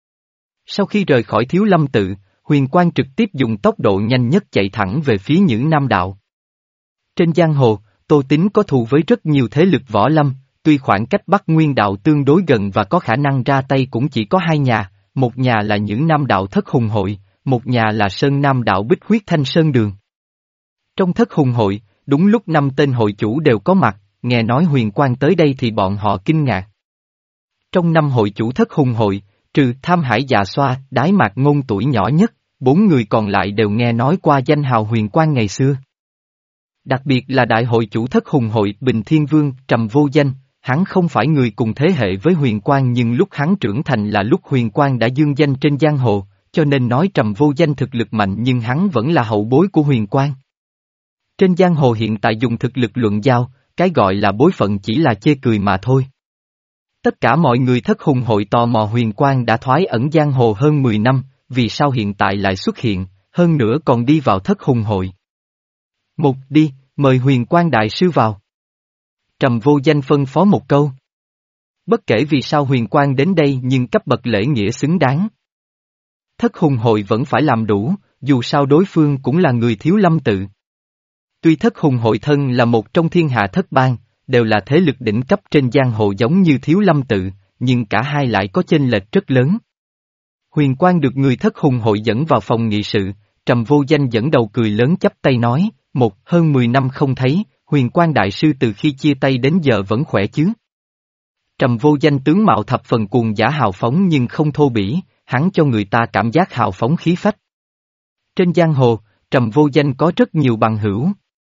Sau khi rời khỏi Thiếu Lâm tự, Huyền Quang trực tiếp dùng tốc độ nhanh nhất chạy thẳng về phía Nhữ Nam đạo. Trên giang hồ, Tô Tín có thù với rất nhiều thế lực võ lâm, tuy khoảng cách Bắc Nguyên đạo tương đối gần và có khả năng ra tay cũng chỉ có hai nhà, một nhà là Nhữ Nam đạo Thất Hùng Hội, một nhà là Sơn Nam đạo Bích Huyết Thanh Sơn Đường. Trong Thất Hùng Hội, đúng lúc năm tên hội chủ đều có mặt, nghe nói Huyền Quang tới đây thì bọn họ kinh ngạc. Trong năm hội chủ Thất Hùng Hội, trừ Tham Hải Dạ Xoa, Đái Mạc Ngôn tuổi nhỏ nhất, bốn người còn lại đều nghe nói qua danh hào Huyền Quang ngày xưa. Đặc biệt là đại hội chủ Thất Hùng Hội Bình Thiên Vương Trầm Vô Danh, hắn không phải người cùng thế hệ với Huyền Quang nhưng lúc hắn trưởng thành là lúc Huyền Quang đã dương danh trên giang hồ, cho nên nói Trầm Vô Danh thực lực mạnh nhưng hắn vẫn là hậu bối của Huyền Quang. Trên giang hồ hiện tại dùng thực lực luận giao, cái gọi là bối phận chỉ là chê cười mà thôi. Tất cả mọi người Thất Hùng Hội tò mò Huyền Quang đã thoái ẩn giang hồ hơn mười năm, vì sao hiện tại lại xuất hiện, hơn nữa còn đi vào Thất Hùng Hội. Một đi, mời Huyền Quang đại sư vào. Trầm Vô Danh phân phó một câu. Bất kể vì sao Huyền Quang đến đây nhưng cấp bậc lễ nghĩa xứng đáng. Thất Hùng Hội vẫn phải làm đủ, dù sao đối phương cũng là người Thiếu Lâm tự. Tuy Thất Hùng Hội thân là một trong thiên hạ thất bang, đều là thế lực đỉnh cấp trên giang hồ giống như Thiếu Lâm tự, nhưng cả hai lại có chênh lệch rất lớn. Huyền Quang được người Thất Hùng Hội dẫn vào phòng nghị sự, Trầm Vô Danh dẫn đầu cười lớn chắp tay nói, một hơn mười năm không thấy, Huyền Quang đại sư từ khi chia tay đến giờ vẫn khỏe chứ. Trầm Vô Danh tướng mạo thập phần cuồng giả hào phóng nhưng không thô bỉ, hắn cho người ta cảm giác hào phóng khí phách. Trên giang hồ, Trầm Vô Danh có rất nhiều bằng hữu.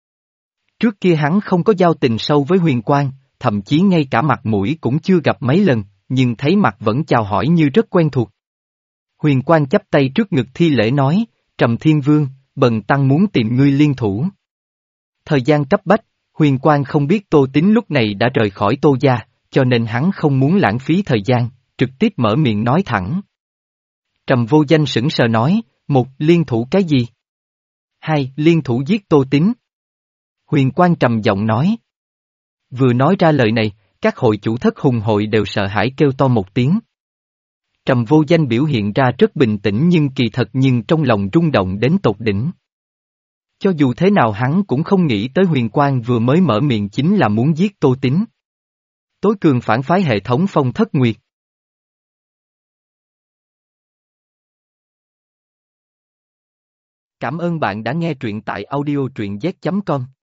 Trước kia hắn không có giao tình sâu với Huyền Quang, thậm chí ngay cả mặt mũi cũng chưa gặp mấy lần, nhưng thấy mặt vẫn chào hỏi như rất quen thuộc. Huyền Quang chắp tay trước ngực thi lễ nói, Trầm Thiên Vương, bần tăng muốn tìm ngươi liên thủ. Thời gian cấp bách, Huyền Quang không biết Tô Tín lúc này đã rời khỏi Tô gia, cho nên hắn không muốn lãng phí thời gian, trực tiếp mở miệng nói thẳng. Trầm Vô Danh sững sờ nói, một, liên thủ cái gì? Hai, liên thủ giết Tô Tín. Huyền Quang trầm giọng nói. Vừa nói ra lời này, các hội chủ Thất Hùng Hội đều sợ hãi kêu to một tiếng. Trầm Vô Danh biểu hiện ra rất bình tĩnh nhưng kỳ thật nhưng trong lòng rung động đến tột đỉnh. Cho dù thế nào hắn cũng không nghĩ tới Huyền Quang vừa mới mở miệng chính là muốn giết Tô Tín. Tối cường phản phái hệ thống Phong Thất Nguyệt. Cảm ơn bạn đã nghe truyện tại audio truyện z chấm com.